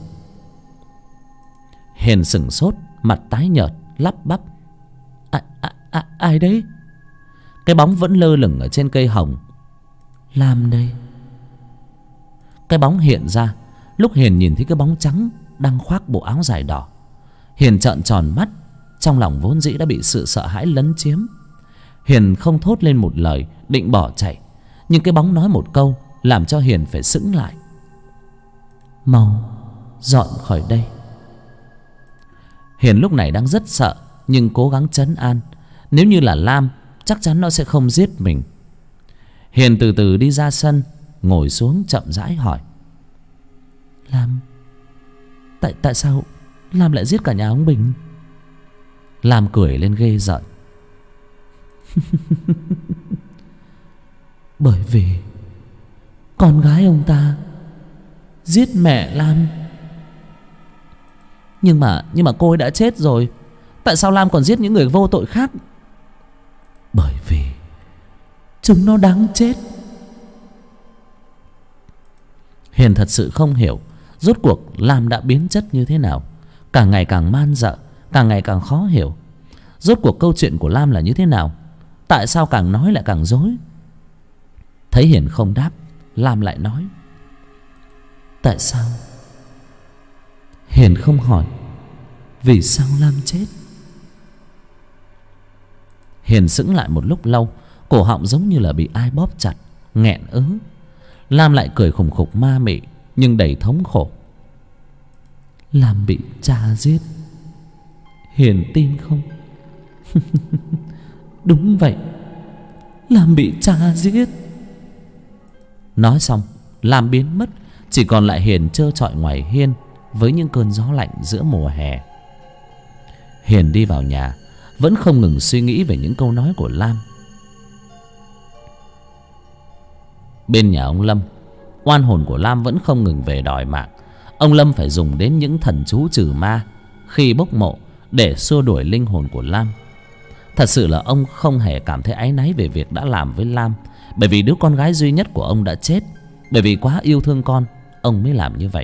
Hiền sửng sốt, mặt tái nhợt, lắp bắp: Ai đấy? Cái bóng vẫn lơ lửng ở trên cây hồng. Lam đây. Cái bóng hiện ra lúc Hiền nhìn thấy cái bóng trắng đang khoác bộ áo dài đỏ. Hiền trợn tròn mắt, trong lòng vốn dĩ đã bị sự sợ hãi lấn chiếm. Hiền không thốt lên một lời, định bỏ chạy, nhưng cái bóng nói một câu làm cho Hiền phải sững lại: Mau dọn khỏi đây. Hiền lúc này đang rất sợ, nhưng cố gắng trấn an. Nếu như là Lam, chắc chắn nó sẽ không giết mình. Hiền từ từ đi ra sân, ngồi xuống chậm rãi hỏi: Lam, tại sao Lam lại giết cả nhà ông Bình? Lam cười lên ghê giận: Bởi vì con gái ông ta giết mẹ Lam. Nhưng mà cô ấy đã chết rồi, tại sao Lam còn giết những người vô tội khác? Bởi vì chúng nó đáng chết. Hiền thật sự không hiểu rốt cuộc Lam đã biến chất như thế nào. Càng ngày càng man dợ, càng ngày càng khó hiểu. Rốt cuộc câu chuyện của Lam là như thế nào? Tại sao càng nói lại càng rối? Thấy Hiền không đáp, Lam lại nói: Tại sao? Hiền không hỏi vì sao Lam chết. Hiền sững lại một lúc lâu, cổ họng giống như là bị ai bóp chặt, nghẹn ứ. Lam lại cười khùng khục ma mị nhưng đầy thống khổ: Lam bị cha giết. Hiền tin không? Đúng vậy, Lam bị cha giết. Nói xong Lam biến mất, chỉ còn lại Hiền trơ trọi ngoài hiên với những cơn gió lạnh giữa mùa hè. Hiền đi vào nhà, vẫn không ngừng suy nghĩ về những câu nói của Lam. Bên nhà ông Lâm, oan hồn của Lam vẫn không ngừng về đòi mạng. Ông Lâm phải dùng đến những thần chú trừ ma khi bốc mộ để xua đuổi linh hồn của Lam. Thật sự là ông không hề cảm thấy áy náy về việc đã làm với Lam, bởi vì đứa con gái duy nhất của ông đã chết. Bởi vì quá yêu thương con, ông mới làm như vậy.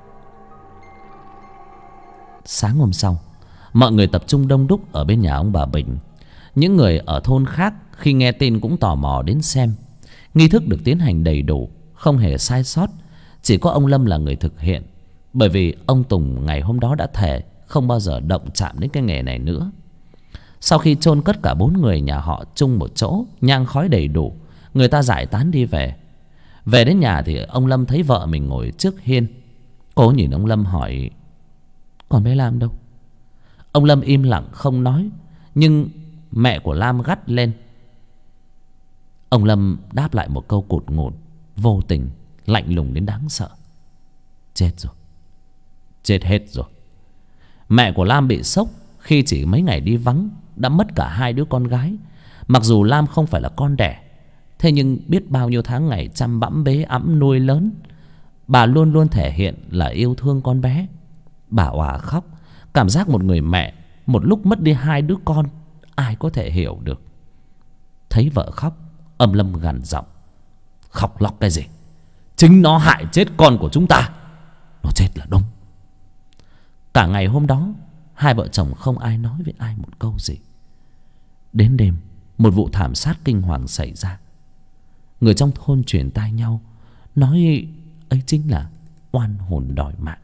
Sáng hôm sau, mọi người tập trung đông đúc ở bên nhà ông bà Bình. Những người ở thôn khác khi nghe tin cũng tò mò đến xem. Nghi thức được tiến hành đầy đủ, không hề sai sót. Chỉ có ông Lâm là người thực hiện, bởi vì ông Tùng ngày hôm đó đã thề không bao giờ động chạm đến cái nghề này nữa. Sau khi chôn cất cả 4 người nhà họ chung một chỗ, nhang khói đầy đủ, người ta giải tán đi về. Về đến nhà thì ông Lâm thấy vợ mình ngồi trước hiên. Cô nhìn ông Lâm hỏi: "Còn bé Lam đâu?" Ông Lâm im lặng không nói. Nhưng mẹ của Lam gắt lên. Ông Lâm đáp lại một câu cụt ngủn, vô tình, lạnh lùng đến đáng sợ: "Chết rồi. Chết hết rồi." Mẹ của Lam bị sốc khi chỉ mấy ngày đi vắng đã mất cả 2 đứa con gái. Mặc dù Lam không phải là con đẻ, thế nhưng biết bao nhiêu tháng ngày chăm bẵm bế ẵm nuôi lớn, bà luôn luôn thể hiện là yêu thương con bé. Bà òa khóc. Cảm giác một người mẹ một lúc mất đi 2 đứa con, ai có thể hiểu được. Thấy vợ khóc, ông Lâm gằn giọng: "Khóc lóc cái gì? Chính nó hại chết con của chúng ta. Nó chết là đúng." Cả ngày hôm đó, hai vợ chồng không ai nói với ai một câu gì. Đến đêm, một vụ thảm sát kinh hoàng xảy ra. Người trong thôn truyền tai nhau, nói ấy chính là oan hồn đòi mạng.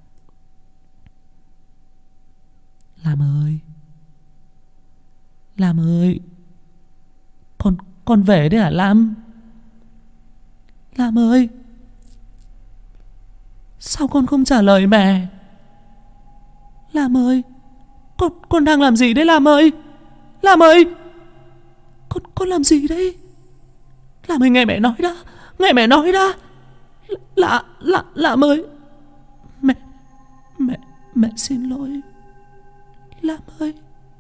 "Lam ơi, Lam ơi, con về đấy hả Lam? Lam ơi, sao con không trả lời mẹ? Lam ơi, con đang làm gì đấy Lam ơi? Lam ơi, con làm gì đấy? Lam ơi, nghe mẹ nói đã, nghe mẹ nói đã. Lam ơi, mẹ xin lỗi Lam ơi."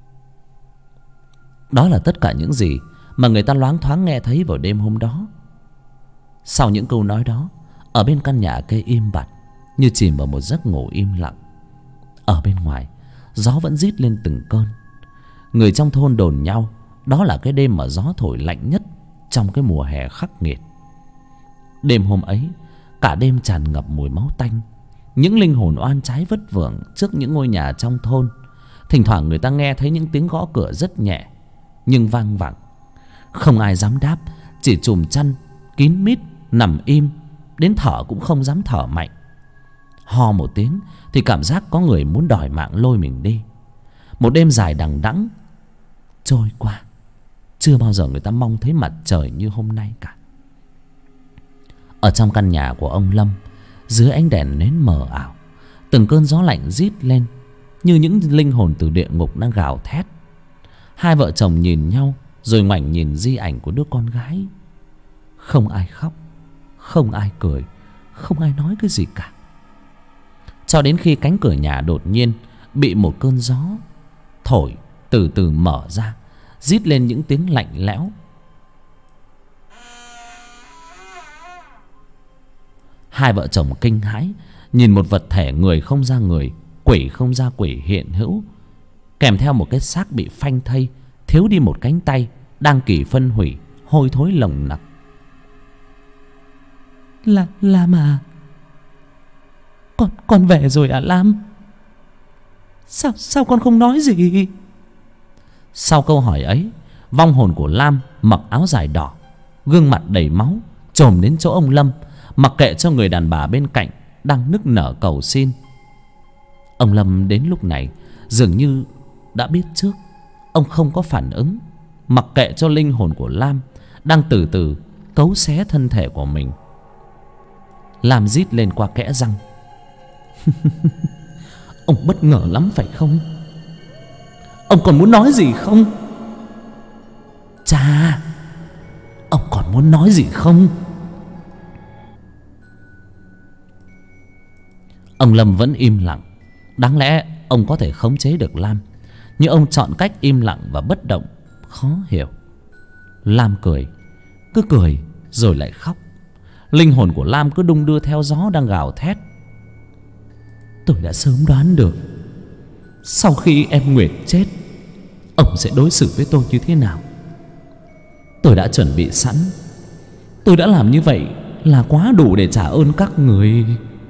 Đó là tất cả những gì mà người ta loáng thoáng nghe thấy vào đêm hôm đó. Sau những câu nói đó, ở bên căn nhà cây im bặt, như chìm vào một giấc ngủ im lặng. Ở bên ngoài, gió vẫn rít lên từng cơn. Người trong thôn đồn nhau đó là cái đêm mà gió thổi lạnh nhất trong cái mùa hè khắc nghiệt. Đêm hôm ấy, cả đêm tràn ngập mùi máu tanh. Những linh hồn oan trái vất vưởng trước những ngôi nhà trong thôn. Thỉnh thoảng người ta nghe thấy những tiếng gõ cửa rất nhẹ, nhưng vang vẳng. Không ai dám đáp, chỉ chùm chăn kín mít nằm im, đến thở cũng không dám thở mạnh. Ho một tiếng thì cảm giác có người muốn đòi mạng lôi mình đi. Một đêm dài đằng đẵng trôi qua, chưa bao giờ người ta mong thấy mặt trời như hôm nay cả. Ở trong căn nhà của ông Lâm, dưới ánh đèn nến mờ ảo, từng cơn gió lạnh rít lên như những linh hồn từ địa ngục đang gào thét. Hai vợ chồng nhìn nhau rồi ngoảnh nhìn di ảnh của đứa con gái. Không ai khóc, không ai cười, không ai nói cái gì cả. Cho đến khi cánh cửa nhà đột nhiên bị một cơn gió thổi từ từ mở ra, rít lên những tiếng lạnh lẽo. Hai vợ chồng kinh hãi nhìn một vật thể người không ra người, quỷ không ra quỷ hiện hữu, kèm theo một cái xác bị phanh thây, thiếu đi một cánh tay, đang kỳ phân hủy, hôi thối nồng nặc. Lam à, con về rồi à Lam? Sao con không nói gì? Sau câu hỏi ấy, vong hồn của Lam mặc áo dài đỏ, gương mặt đầy máu, chồm đến chỗ ông Lâm, mặc kệ cho người đàn bà bên cạnh đang nức nở cầu xin. Ông Lâm đến lúc này dường như đã biết trước. Ông không có phản ứng, mặc kệ cho linh hồn của Lam đang từ từ cấu xé thân thể của mình. Lam rít lên qua kẽ răng. Ông bất ngờ lắm phải không? Ông còn muốn nói gì không? Cha, ông còn muốn nói gì không? Ông Lâm vẫn im lặng. Đáng lẽ ông có thể khống chế được Lam, nhưng ông chọn cách im lặng và bất động, khó hiểu. Lam cười, cứ cười rồi lại khóc. Linh hồn của Lam cứ đung đưa theo gió đang gào thét. Tôi đã sớm đoán được sau khi em Nguyệt chết, ông sẽ đối xử với tôi như thế nào. Tôi đã chuẩn bị sẵn. Tôi đã làm như vậy là quá đủ để trả ơn các người.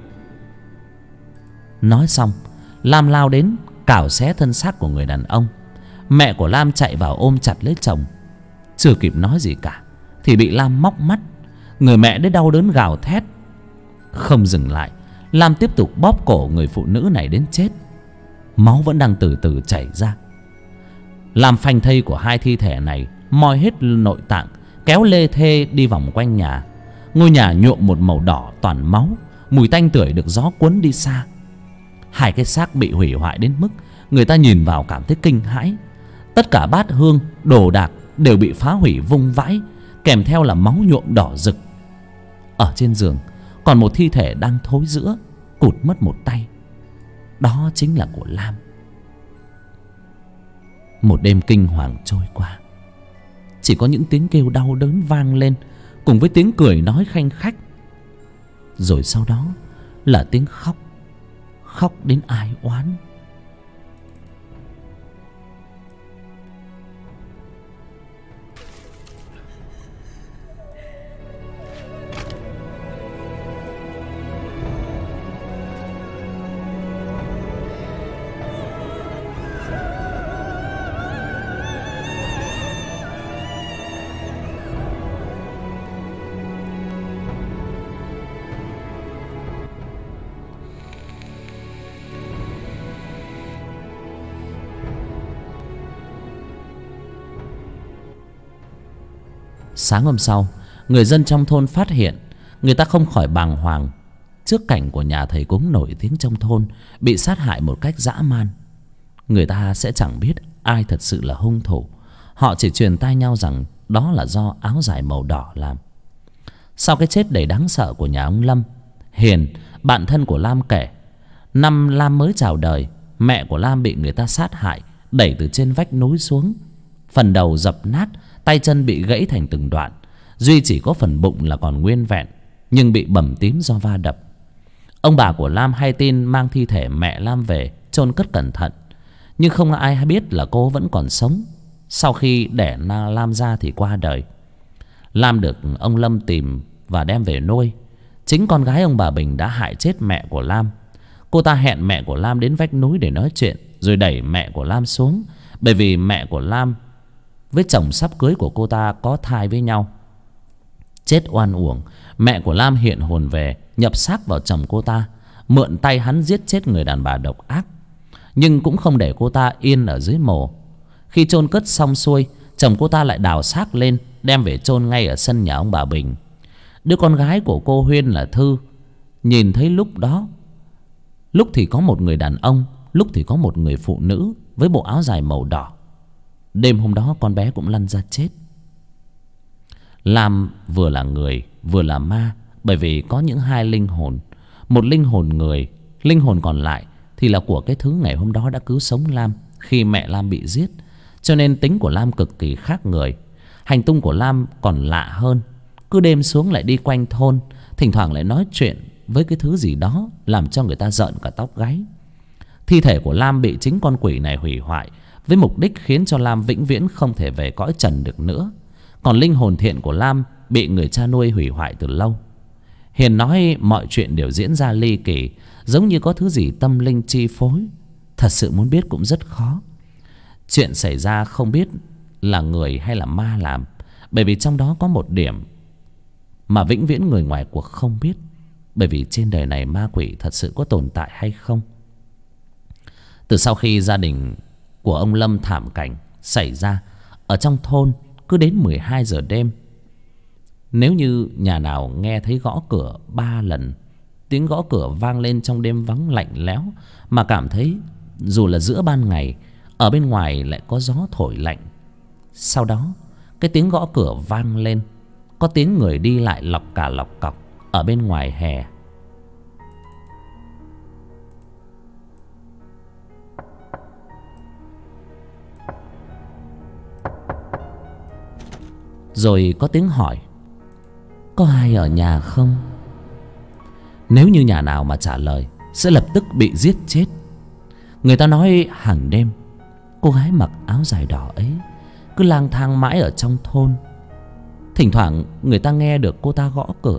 Nói xong, Lam lao đến cào xé thân xác của người đàn ông. Mẹ của Lam chạy vào ôm chặt lấy chồng. Chưa kịp nói gì cả thì bị Lam móc mắt Người mẹ đấy đau đớn gào thét. Không dừng lại, Lam tiếp tục bóp cổ người phụ nữ này đến chết. Máu vẫn đang từ từ chảy ra. Lam phanh thây của hai thi thể này, moi hết nội tạng, kéo lê thê đi vòng quanh nhà. Ngôi nhà nhuộm một màu đỏ toàn máu, mùi tanh tưởi được gió cuốn đi xa. Hai cái xác bị hủy hoại đến mức người ta nhìn vào cảm thấy kinh hãi. Tất cả bát hương, đồ đạc đều bị phá hủy vung vãi, kèm theo là máu nhuộm đỏ rực. Ở trên giường còn một thi thể đang thối rữa, cụt mất một tay. Đó chính là của Lam. Một đêm kinh hoàng trôi qua. Chỉ có những tiếng kêu đau đớn vang lên, cùng với tiếng cười nói khanh khách. Rồi sau đó là tiếng khóc, khóc đến ai oán. Sáng hôm sau, người dân trong thôn phát hiện. Người ta không khỏi bàng hoàng trước cảnh của nhà thầy cúng nổi tiếng trong thôn bị sát hại một cách dã man. Người ta sẽ chẳng biết ai thật sự là hung thủ. Họ chỉ truyền tai nhau rằng đó là do áo dài màu đỏ làm. Sau cái chết đầy đáng sợ của nhà ông Lâm, Hiền, bạn thân của Lam kể, năm Lam mới chào đời, mẹ của Lam bị người ta sát hại, đẩy từ trên vách núi xuống. Phần đầu dập nát, tay chân bị gãy thành từng đoạn. Duy chỉ có phần bụng là còn nguyên vẹn, nhưng bị bầm tím do va đập. Ông bà của Lam hay tin mang thi thể mẹ Lam về chôn cất cẩn thận, nhưng không ai hay biết là cô vẫn còn sống. Sau khi đẻ Lam ra thì qua đời. Lam được ông Lâm tìm và đem về nuôi. Chính con gái ông bà Bình đã hại chết mẹ của Lam. Cô ta hẹn mẹ của Lam đến vách núi để nói chuyện, rồi đẩy mẹ của Lam xuống. Bởi vì mẹ của Lam với chồng sắp cưới của cô ta có thai với nhau. Chết oan uổng, mẹ của Lam hiện hồn về, nhập xác vào chồng cô ta, mượn tay hắn giết chết người đàn bà độc ác. Nhưng cũng không để cô ta yên ở dưới mồ. Khi chôn cất xong xuôi, chồng cô ta lại đào xác lên, đem về chôn ngay ở sân nhà ông bà Bình. Đứa con gái của cô Huyên là Thư nhìn thấy lúc đó, lúc thì có một người đàn ông, lúc thì có một người phụ nữ với bộ áo dài màu đỏ. Đêm hôm đó con bé cũng lăn ra chết. Lam vừa là người vừa là ma, bởi vì có những hai linh hồn. Một linh hồn người, linh hồn còn lại thì là của cái thứ ngày hôm đó đã cứu sống Lam khi mẹ Lam bị giết. Cho nên tính của Lam cực kỳ khác người. Hành tung của Lam còn lạ hơn. Cứ đêm xuống lại đi quanh thôn, thỉnh thoảng lại nói chuyện với cái thứ gì đó, làm cho người ta rợn cả tóc gáy. Thi thể của Lam bị chính con quỷ này hủy hoại, với mục đích khiến cho Lam vĩnh viễn không thể về cõi trần được nữa. Còn linh hồn thiện của Lam bị người cha nuôi hủy hoại từ lâu. Hiền nói mọi chuyện đều diễn ra ly kỳ, giống như có thứ gì tâm linh chi phối. Thật sự muốn biết cũng rất khó. Chuyện xảy ra không biết là người hay là ma làm, bởi vì trong đó có một điểm mà vĩnh viễn người ngoài cuộc không biết. Bởi vì trên đời này ma quỷ thật sự có tồn tại hay không. Từ sau khi gia đình của ông Lâm thảm cảnh xảy ra, ở trong thôn cứ đến 12 giờ đêm, nếu như nhà nào nghe thấy gõ cửa 3 lần, tiếng gõ cửa vang lên trong đêm vắng lạnh lẽo, mà cảm thấy dù là giữa ban ngày, ở bên ngoài lại có gió thổi lạnh. Sau đó cái tiếng gõ cửa vang lên, có tiếng người đi lại lọc cả lọc cọc ở bên ngoài hè. Rồi có tiếng hỏi: có ai ở nhà không? Nếu như nhà nào mà trả lời sẽ lập tức bị giết chết. Người ta nói hàng đêm cô gái mặc áo dài đỏ ấy cứ lang thang mãi ở trong thôn. Thỉnh thoảng người ta nghe được cô ta gõ cửa.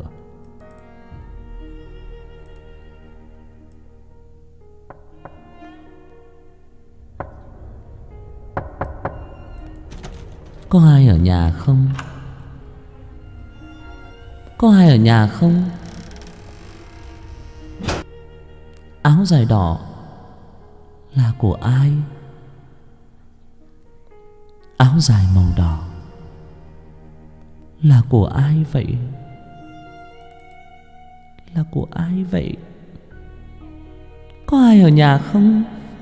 Có ai ở nhà không? Có ai ở nhà không? Áo dài đỏ là của ai? Áo dài màu đỏ là của ai vậy? Là của ai vậy? Có ai ở nhà không?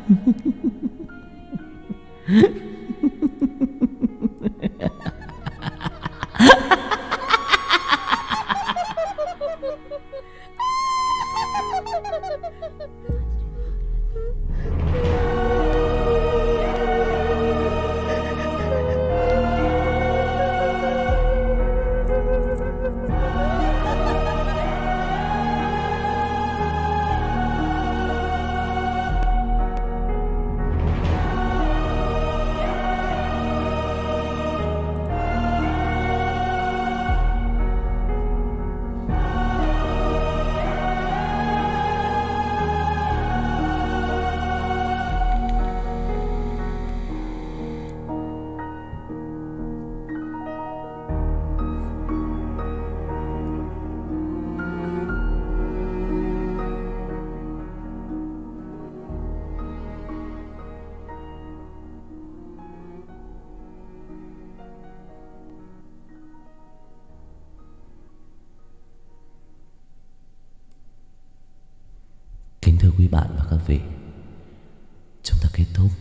Kính thưa quý bạn và các vị, chúng ta kết thúc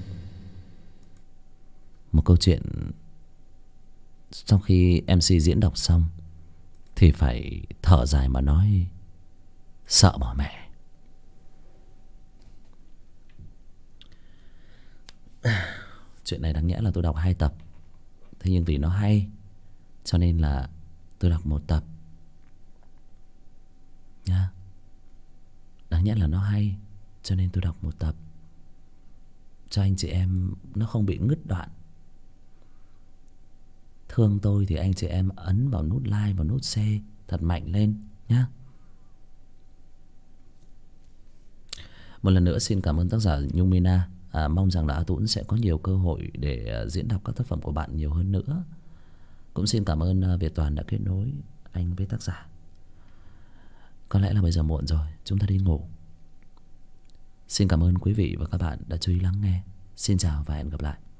một câu chuyện. Sau khi MC diễn đọc xong thì phải thở dài mà nói sợ bỏ mẹ. Chuyện này đáng nhẽ là tôi đọc 2 tập, thế nhưng vì nó hay cho nên là tôi đọc 1 tập nha. Đáng nhẽ là nó hay cho nên tôi đọc 1 tập cho anh chị em nó không bị ngứt đoạn. Thương tôi thì anh chị em ấn vào nút like và nút share thật mạnh lên nhá. Một lần nữa xin cảm ơn tác giả Nhung Mina. Mong rằng là A Tũng sẽ có nhiều cơ hội để diễn đọc các tác phẩm của bạn nhiều hơn nữa. Cũng xin cảm ơn Việt Toàn đã kết nối anh với tác giả. Có lẽ là bây giờ muộn rồi, chúng ta đi ngủ. Xin cảm ơn quý vị và các bạn đã chú ý lắng nghe. Xin chào và hẹn gặp lại.